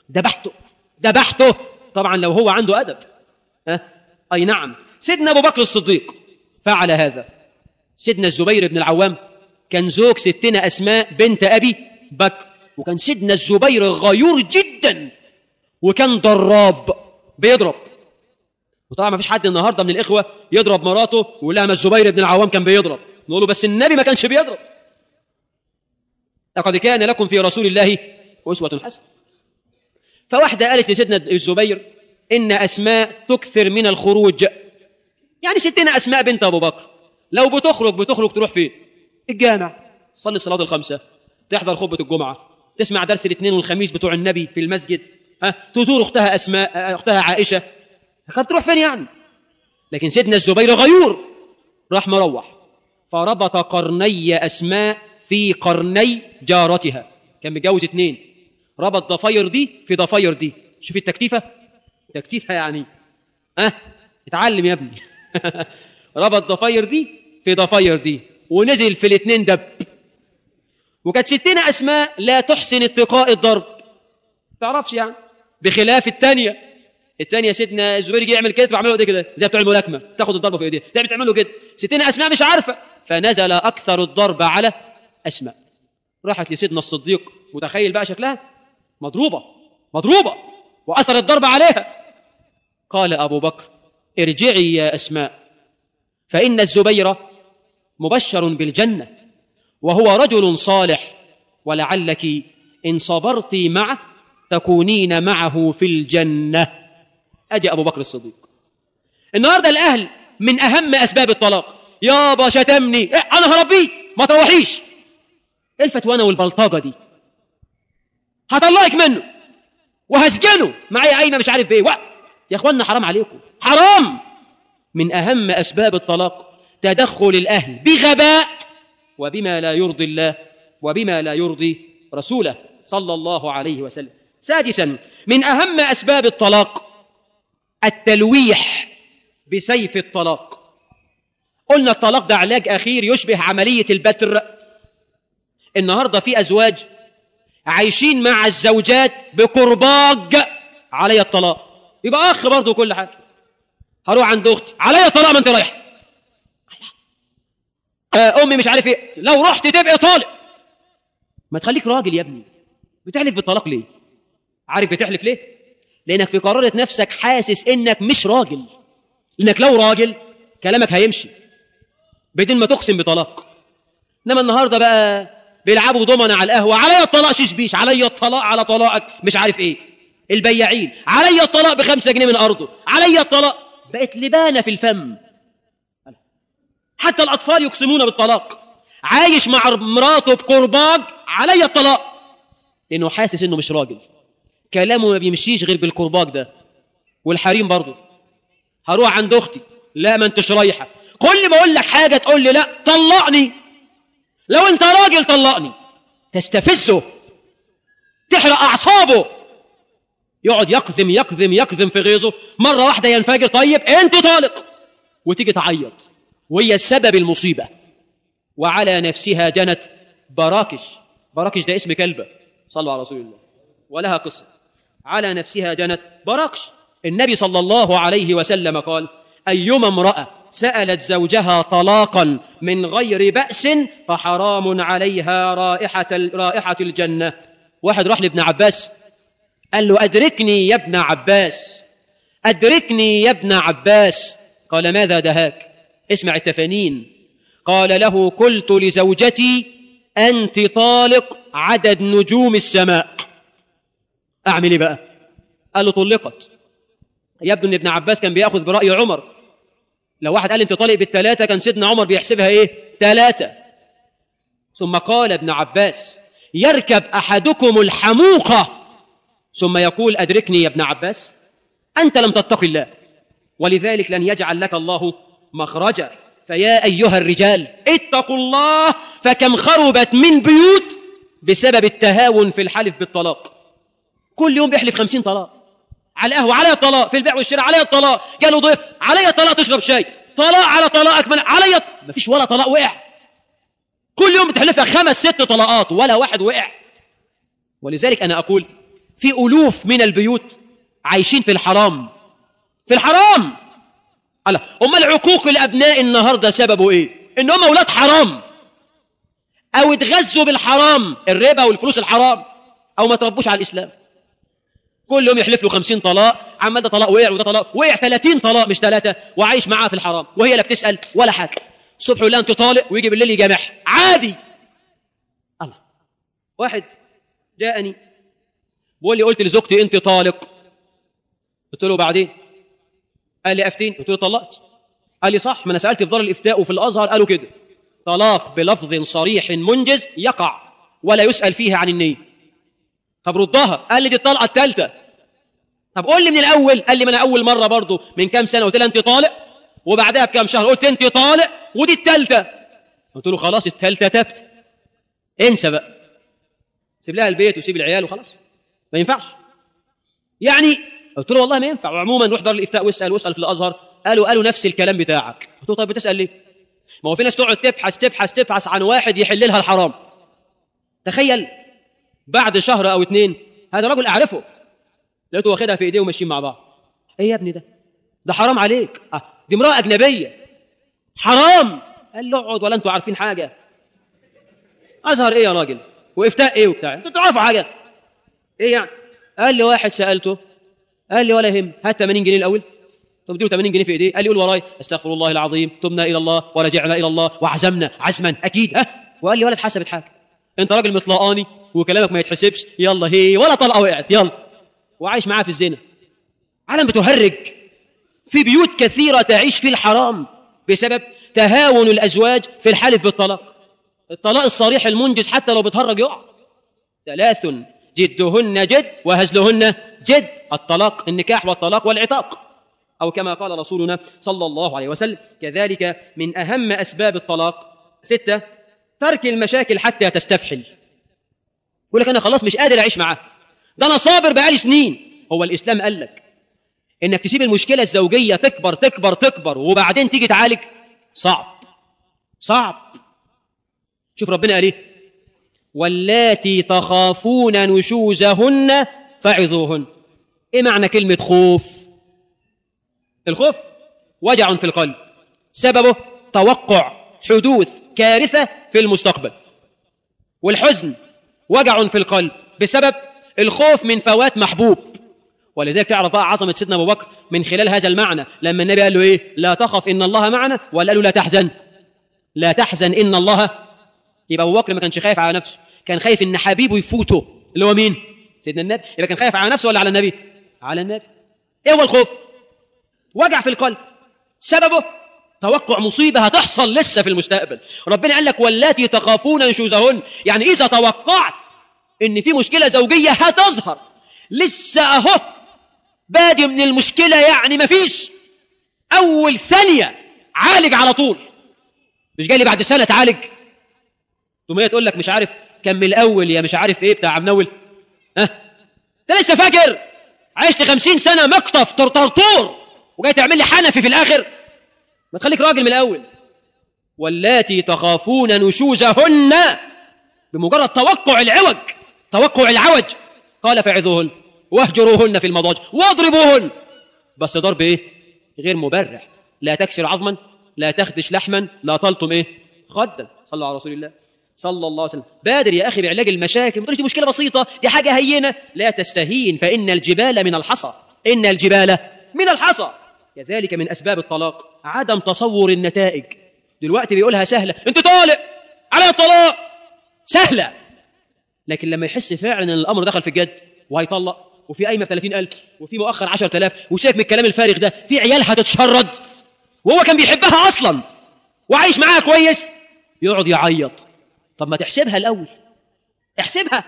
ذبحته طبعا لو هو عنده ادب. اي نعم. سيدنا ابو بكر الصديق فعل هذا. سيدنا الزبير بن العوام كان زوج ستنا اسماء بنت ابي بكر، وكان سيدنا الزبير غيور جدا وكان ضراب بيضرب. وطبعا ما فيش حد النهارده من الاخوه يضرب مراته ويقول لها: ما الزبير بن العوام كان بيضرب. نقول له: بس النبي ما كانش بيضرب. لقد كان لكم في رسول الله أسوة حسنة. فواحدة قالت لسيدنا الزبير: إن أسماء تكثر من الخروج، يعني ستنا أسماء بنت أبو بكر لو بتخرج تروح فين؟ الجامع، تصلي الصلاة الخمسة، تحضر خطبة الجمعة، تسمع درس الاثنين والخميس بتوع النبي في المسجد، تزور أختها أسماء، أختها عائشة، كانت تروح فين يعني؟ لكن سيدنا الزبير غيور، راح مروح فربط قرني أسماء في قرني جارتها. كان متجوز 2، ربط ضفاير دي في ضفاير دي. شوف التكتيفة يعني اتعلم يا ابني. ربط ضفاير دي في ضفاير دي ونزل في 2 دب. وكانت ستنا أسماء لا تحسن اتقاء الضرب، تعرفش يعني، بخلاف الثانية سيدنا الزبير يجي يعمل كده بعمله ايديه كده زي بتوع الملاكمة، تاخد الضربة في ايديه تعمله كده. ستنا أسماء مش عارفة، فنزل أكثر الضرب على أسماء. راحت لسيدنا الصديق، متخيل بقى شكلها مضروبة وأثر الضرب عليها. قال أبو بكر: ارجعي يا أسماء، فإن الزبير مبشر بالجنة وهو رجل صالح، ولعلك إن صبرت معه تكونين معه في الجنة. أجي أبو بكر الصديق. النهاردة الأهل من أهم أسباب الطلاق، يابا شتمني، أنا هربيك ما تروحيش، الفتوانة والبلطجة دي هطلعك منه وهسجنه معايا قايمة مش عارف بيه. يا أخوانا حرام عليكم، حرام. من أهم أسباب الطلاق تدخل الأهل بغباء وبما لا يرضي الله وبما لا يرضي رسوله صلى الله عليه وسلم. سادسا، من أهم أسباب الطلاق التلويح بسيف الطلاق. قلنا الطلاق ده علاج أخير يشبه عملية البتر. النهاردة في أزواج عايشين مع الزوجات بكرباج، علي الطلاق، يبقى أخ برضه كل حاجة. هروح عند أختي، علي الطلاق ما أنت رايح. أمي مش عارف إيه، لو رحت تبقى طالق. ما تخليك راجل يا ابني، بتحلف بالطلاق ليه؟ عارف بتحلف ليه؟ لأنك في قرارة نفسك حاسس إنك مش راجل، إنك لو راجل كلامك هيمشي بدون ما تقسم بطلاق. إنما النهاردة بقى بيلعبوا ضمنة على القهوة، علي الطلاق شيش، علي الطلاق على طلاقك مش عارف إيه. البياعين، علي الطلاق ب5 جنيه من أرضه، علي الطلاق. بقت لبانة في الفم. حتى الأطفال يقسمون بالطلاق. عايش مع مراته بكرباج، علي الطلاق، لأنه حاسس إنه مش راجل، كلامه ما بيمشيش غير بالكرباج ده. والحريم برضه، هروح عند أختي، لا ما أنتش رايحة، كل ما أقول لك حاجة تقول لي لا طلقني، لو أنت راجل طلقني. تستفزه، تحرق أعصابه، يقعد يكذم في غيظه، مرة واحدة ينفجر، طيب أنت طالق، وتيجي تعيط وهي السبب المصيبة. وعلى نفسها جنت براكش ده اسم كلبة، صلوا على رسول الله، ولها قصة. على نفسها جنت براكش. النبي صلى الله عليه وسلم قال: أيما امرأة سألت زوجها طلاقا من غير بأس فحرام عليها رائحة الجنة. واحد راح لابن عباس قال له: أدركني يا ابن عباس، أدركني يا ابن عباس. قال: ماذا دهاك؟ اسمع التفانين. قال له: قلت لزوجتي: أنت طالق عدد نجوم السماء. أعمل إيه بقى؟ قال له: طلقت. يبدو أن ابن عباس كان بيأخذ برأي عمر. لو واحد قال أنت طالق بالثلاثة كان سيدنا عمر بيحسبها إيه؟ 3. ثم قال ابن عباس: يركب أحدكم الحموقة ثم يقول: أدركني يا ابن عباس. أنت لم تتق الله، ولذلك لن يجعل لك الله مخرجا. فيا أيها الرجال اتقوا الله، فكم خربت من بيوت بسبب التهاون في الحلف بالطلاق. كل يوم بيحلف 50 طلاق، على القهوة علي الطلاق، في البيع والشراء علي الطلاق، قالوا ضيف علي الطلاق، تشرب شاي طلاق على طلاقك، من علي ما فيش ولا طلاق وقع. كل يوم بتحلفها 5-6 طلاقات ولا واحد وقع. ولذلك أنا أقول في ألوف من البيوت عايشين في الحرام، في الحرام. أما العقوق الأبناء النهاردة سببه إيه؟ إن هم أولاد حرام، أو اتغذوا بالحرام، الربا والفلوس الحرام، أو ما تربوش على الإسلام. كل يوم يحلف له 50 طلاق، عمال ده طلاق وقع وده طلاق وقع، 30 طلاق مش 3، وعايش معاه في الحرام، وهي لا بتسأل ولا حاجة. الصبح يقول لها أنت طالق، ويجي بالليل يجامعها عادي. الله. واحد جاءني بقول لي: قلت لزوجتي أنت طالق. قلت له: بعدين؟ قال لي: أفتين. قلت له: طلقت. قال لي: صح، ما أنا سألت في دار الإفتاء وفي الأزهر قالوا كده، طلاق بلفظ صريح منجز يقع ولا يسأل فيها عن النية. طب ردها. قال لي: دي الطلقة الثالثة. طب قول لي من الأول. قال لي: ما أنا أول مرة برضو من كام سنة قلت لها أنت طالق، وبعدها بكام شهر قلت أنت طالق، ودي الثالثة. قلت له: خلاص الثالثة تبت، انسى بقى، سيب لها البيت وسيب العيال وخلاص، ما ينفعش يعني. قلت له: والله ما ينفع، وعموما روح دار الإفتاء واسأل في الأزهر، قالوا نفس الكلام بتاعك. قلت له: طيب بتسأل ليه؟ ما هو في ناس تقعد تبحث عن واحد يحل لها الحرام. تخيل بعد شهر أو 2 هذا رجل أعرفه لقيته واخدها في إيديه وماشيين مع بعض. إيه يا ابني ده حرام عليك، دي امرأة أجنبية حرام. قال له اقعد ولا أنتوا عارفين حاجة. أزهر إيه يا راجل وإفتاء إيه وبتاع، أنتوا تعرفوا حاجة إيه يعني؟ قال لي واحد سألته قال لي ولا يهم، هات 80 جنيه الأول. طب اديله 80 جنيه في ايديه. قال لي قول وراي استغفر الله العظيم، تبنا الى الله ورجعنا الى الله وعزمنا عزما اكيد. وقال لي ولا اتحسبت حاجه، انت راجل مطلقاني وكلامك ما يتحسبش، يلا هي ولا طلقه وقعت يلا. وعايش معاه في الزنا. عالم بتهرج. في بيوت كثيره تعيش في الحرام بسبب تهاون الازواج في الحلف بالطلاق. الطلاق الصريح المنجز حتى لو بتهرج يقع. 3 جدهن جد وهزلهن جد، الطلاق النكاح والطلاق والعتاق، أو كما قال رسولنا صلى الله عليه وسلم. كذلك من أهم أسباب الطلاق 6 ترك المشاكل حتى تستفحل. يقول لك أنا خلاص مش قادر أعيش معاه، ده أنا صابر بقالي سنين. هو الإسلام قال لك إنك تسيب المشكلة الزوجية تكبر تكبر تكبر وبعدين تيجي تعالج؟ صعب. شوف ربنا قال إيه؟ واللاتي تخافون نشوزهن فعظوهن. إيه معنى كلمة خوف؟ الخوف وجع في القلب سببه توقع حدوث كارثة في المستقبل، والحزن وجع في القلب بسبب الخوف من فوات محبوب. ولذلك تعرف بقى عظمة سيدنا أبو بكر من خلال هذا المعنى لما النبي قال له إيه؟ لا تخف إن الله معنا، ولا قال له لا تحزن إن الله. يبقى أبو بكر ما كانش خايف على نفسه، كان خايف إن حبيبه يفوته اللي هو مين؟ سيدنا النبي. يبقى كان خايف على نفسه ولا على النبي؟ على النبي. إيه هو الخوف؟ وجع في القلب سببه توقع مصيبة هتحصل لسه في المستقبل. ربنا قال لك واللاتي تخافون نشوزهن، يعني إذا توقعت إن في مشكلة زوجية هتظهر لسه أهو بادي من المشكلة، يعني مفيش أول ثانية عالج على طول، مش جاي لي بعد سنة تعالج. ثم هي تقول لك مش عارف كان من الأول يا مش عارف إيه بتاع منول. أنت لسه فاكر عشت 50 سنة مقطف طرطور وجاي تعمل لي حنفي في الآخر؟ ما تخليك راجل من الأول. واللاتي تخافون نشوزهن، بمجرد توقع العوج قال فعظوهن واهجروهن في المضاجع واضربوهن، بس ضرب ايه؟ غير مبرح. لا تكسر عظما، لا تخدش لحما، لا تلطم ايه؟ خدا. صلى على رسول الله صلى الله عليه وسلم. بادر يا أخي بعلاج المشاكل. ما تقولش دي مشكلة بسيطة، دي حاجة هينة. لا تستهين، فإن الجبال من الحصى، إن الجبال من الحصى. كذلك من أسباب الطلاق عدم تصور النتائج. دلوقتي بيقولها سهلة، أنت طالق على الطلاق سهلة، لكن لما يحس فعلا أن الأمر دخل في الجد وهيطلق وفي قايمة 30,000 وفي مؤخر 10,000 وشاك من الكلام الفارغ ده، في عيال هتتشرد وهو كان بيحبها أصلا وعايش معاها كويس، يقعد يعيط. طب ما تحسبها الأول، احسبها.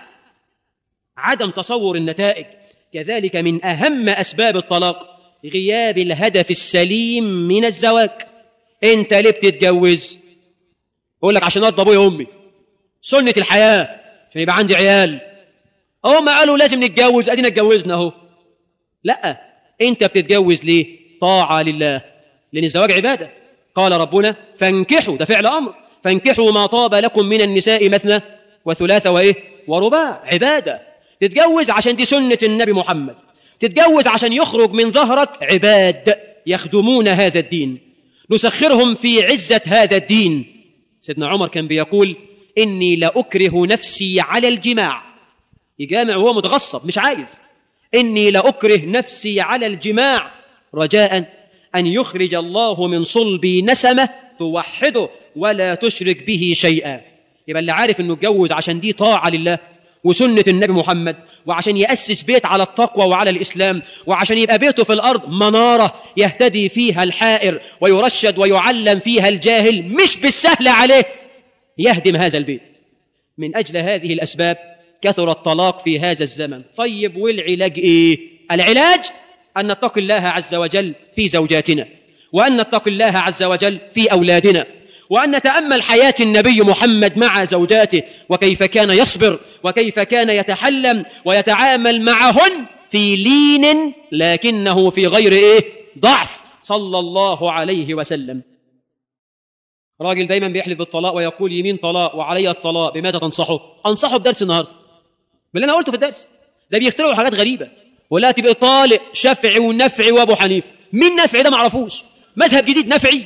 عدم تصور النتائج. كذلك من أهم أسباب الطلاق غياب الهدف السليم من الزواج. انت ليه بتتجوز؟ اقول لك عشان ارضى ابويا وامي، سنة الحياة، عشان يبقى عندي عيال. هم قالوا لازم نتجوز، ادينا اتجوزنا اهو. لا، انت بتتجوز ليه؟ طاعة لله، لان الزواج عبادة. قال ربنا فانكحوا، ده فعل امر، فانكحوا ما طاب لكم من النساء مثنى وثلاث ورباع. عبادة. تتجوز عشان دي سنة النبي محمد، تتجوز عشان يخرج من ظهرك عباد يخدمون هذا الدين، نسخرهم في عزة هذا الدين. سيدنا عمر كان بيقول إني لأكره نفسي على الجماع، يجامع وهو متغصب مش عايز. إني لأكره نفسي على الجماع رجاء أن يخرج الله من صلبي نسمة توحده ولا تشرك به شيئا. يبقى اللي عارف إنه اتجوز عشان دي طاعة لله وسنة النبي محمد، وعشان يأسس بيت على التقوى وعلى الإسلام، وعشان يبقى بيته في الأرض منارة يهتدي فيها الحائر ويرشد ويعلم فيها الجاهل، مش بالسهل عليه يهدم هذا البيت. من أجل هذه الأسباب كثر الطلاق في هذا الزمن. طيب والعلاج إيه؟ العلاج أن نتقي الله عز وجل في زوجاتنا، وأن نتقي الله عز وجل في أولادنا، وأن نتأمل حياة النبي محمد مع زوجاته، وكيف كان يصبر وكيف كان يتحلم ويتعامل معهن في لين لكنه في غير ضعف صلى الله عليه وسلم. راجل دايما بيحلف بالطلاق ويقول يمين طلاق وعلي الطلاق، بماذا تنصحه؟ أنصحه بدرس النهارده باللي أنا قلته في الدرس. ده بيخترعوا حاجات غريبة، ولا تبقى طالق شافعي ونفعي وأبو حنيفة. مين نفعي ده؟ معرفوش، مذهب جديد نفعي.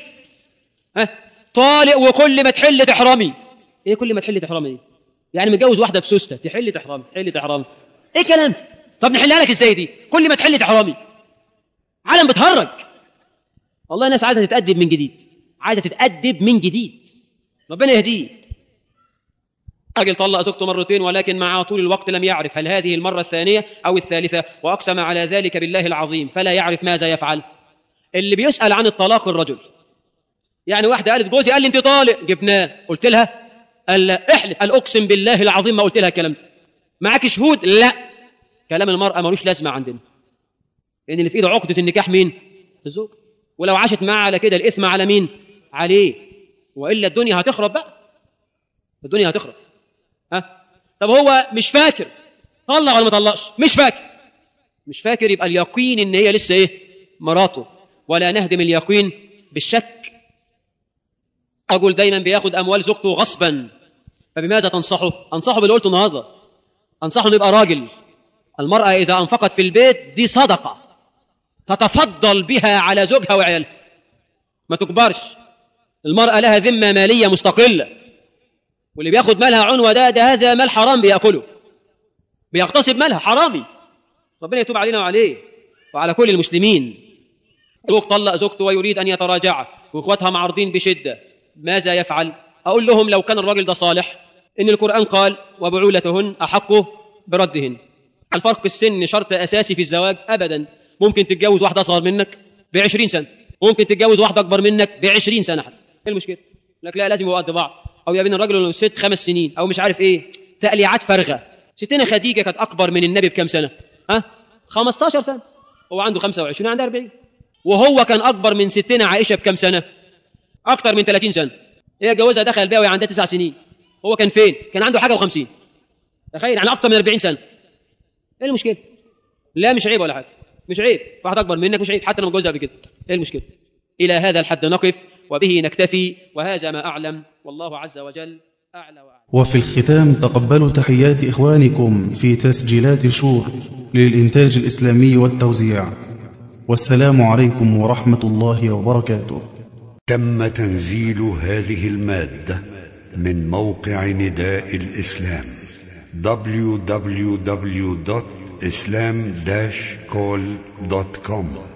طالق وكل ما تحل تحرمي. إيه كل ما تحل تحرمي؟ يعني متجوز واحدة بسوستة تحل تحرمي تحل تحرمي. إيه الكلام ده؟ طب نحلها لك إزاي دي؟ كل ما تحل تحرمي. عالم بتهرج. والله الناس عايزة تتأدب من جديد، عايزة تتأدب من جديد، ربنا يهديه. راجل طلق زوجته مرتين ولكن مع طول الوقت لم يعرف هل هذه المرة الثانية أو الثالثة، وأقسم على ذلك بالله العظيم فلا يعرف ماذا يفعل. اللي بيسأل عن الطلاق الرجل، يعني واحدة قالت جوزي قال لي أنت طالق، جبناه قلت لها قال احلف، قال أقسم بالله العظيم ما قلت لها الكلام ده. معاك شهود؟ لا. كلام المرأة ملوش لازمة عندنا، لأن اللي في إيده عقدة النكاح مين؟ الزوج. ولو عاشت معاه على كده الإثم على مين؟ عليه، وإلا الدنيا هتخرب بقى، الدنيا هتخرب. طب هو مش فاكر طلق ولا ما طلقش؟ مش فاكر يبقى اليقين إن هي لسه إيه؟ مراته. ولا نهدم اليقين بالشك. رجل دايما بياخد أموال زوجته غصبا، فبماذا تنصحه؟ أنصحه باللي قلته النهارده، أنصحه إنه يبقى راجل. المرأة إذا أنفقت في البيت دي صدقة تتفضل بها على زوجها وعيالها، ما تكبرش. المرأة لها ذمة مالية مستقلة، واللي بياخد مالها عنوة ده هذا مال حرام بيأكله، بيغتصب مالها، حرامي. ربنا يتوب علينا وعليه وعلى كل المسلمين. زوج طلق زوجته ويريد أن يتراجع وإخوتها معارضين بشدة، ماذا يفعل؟ أقول لهم لو كان الراجل ده صالح إن القرآن قال وبعولتهن أحق بردهن. الفرق السن شرط أساسي في الزواج؟ أبدا. ممكن تتجوز واحدة أصغر منك ب20 سنة، ممكن تتجوز واحدة أكبر منك ب20 سنة حتى. إيه المشكلة؟ لك لا لازم يبقوا قد بعض، أو يا بين الراجل والست 5 سنين، أو مش عارف إيه، تأليعات فارغة. ستنا خديجة كانت أكبر من النبي بكم سنة؟ 15 سنة. هو عنده 25 عنده 40. وهو كان أكبر من ستنا عائشة بكم سنة؟ أكتر من 30 سنة. هي جوزها دخل بها وهي عندها 9 سنين. هو كان فين؟ كان عنده حاجة و50. تخيل، يعني أكتر من 40 سنة. إيه المشكلة؟ لا مش عيب ولا حاجة، مش عيب. واحد أكبر منك مش عيب، حتى لما جوزها بكده. إيه المشكلة؟ إلى هذا الحد نقف وبه نكتفي، وهذا ما أعلم، والله عز وجل أعلى وأعلم. وفي الختام تقبلوا تحيات إخوانكم في تسجيلات شور للإنتاج الإسلامي والتوزيع، والسلام عليكم ورحمة الله وبركاته. تم تنزيل هذه المادة من موقع نداء الإسلام www.islam-call.com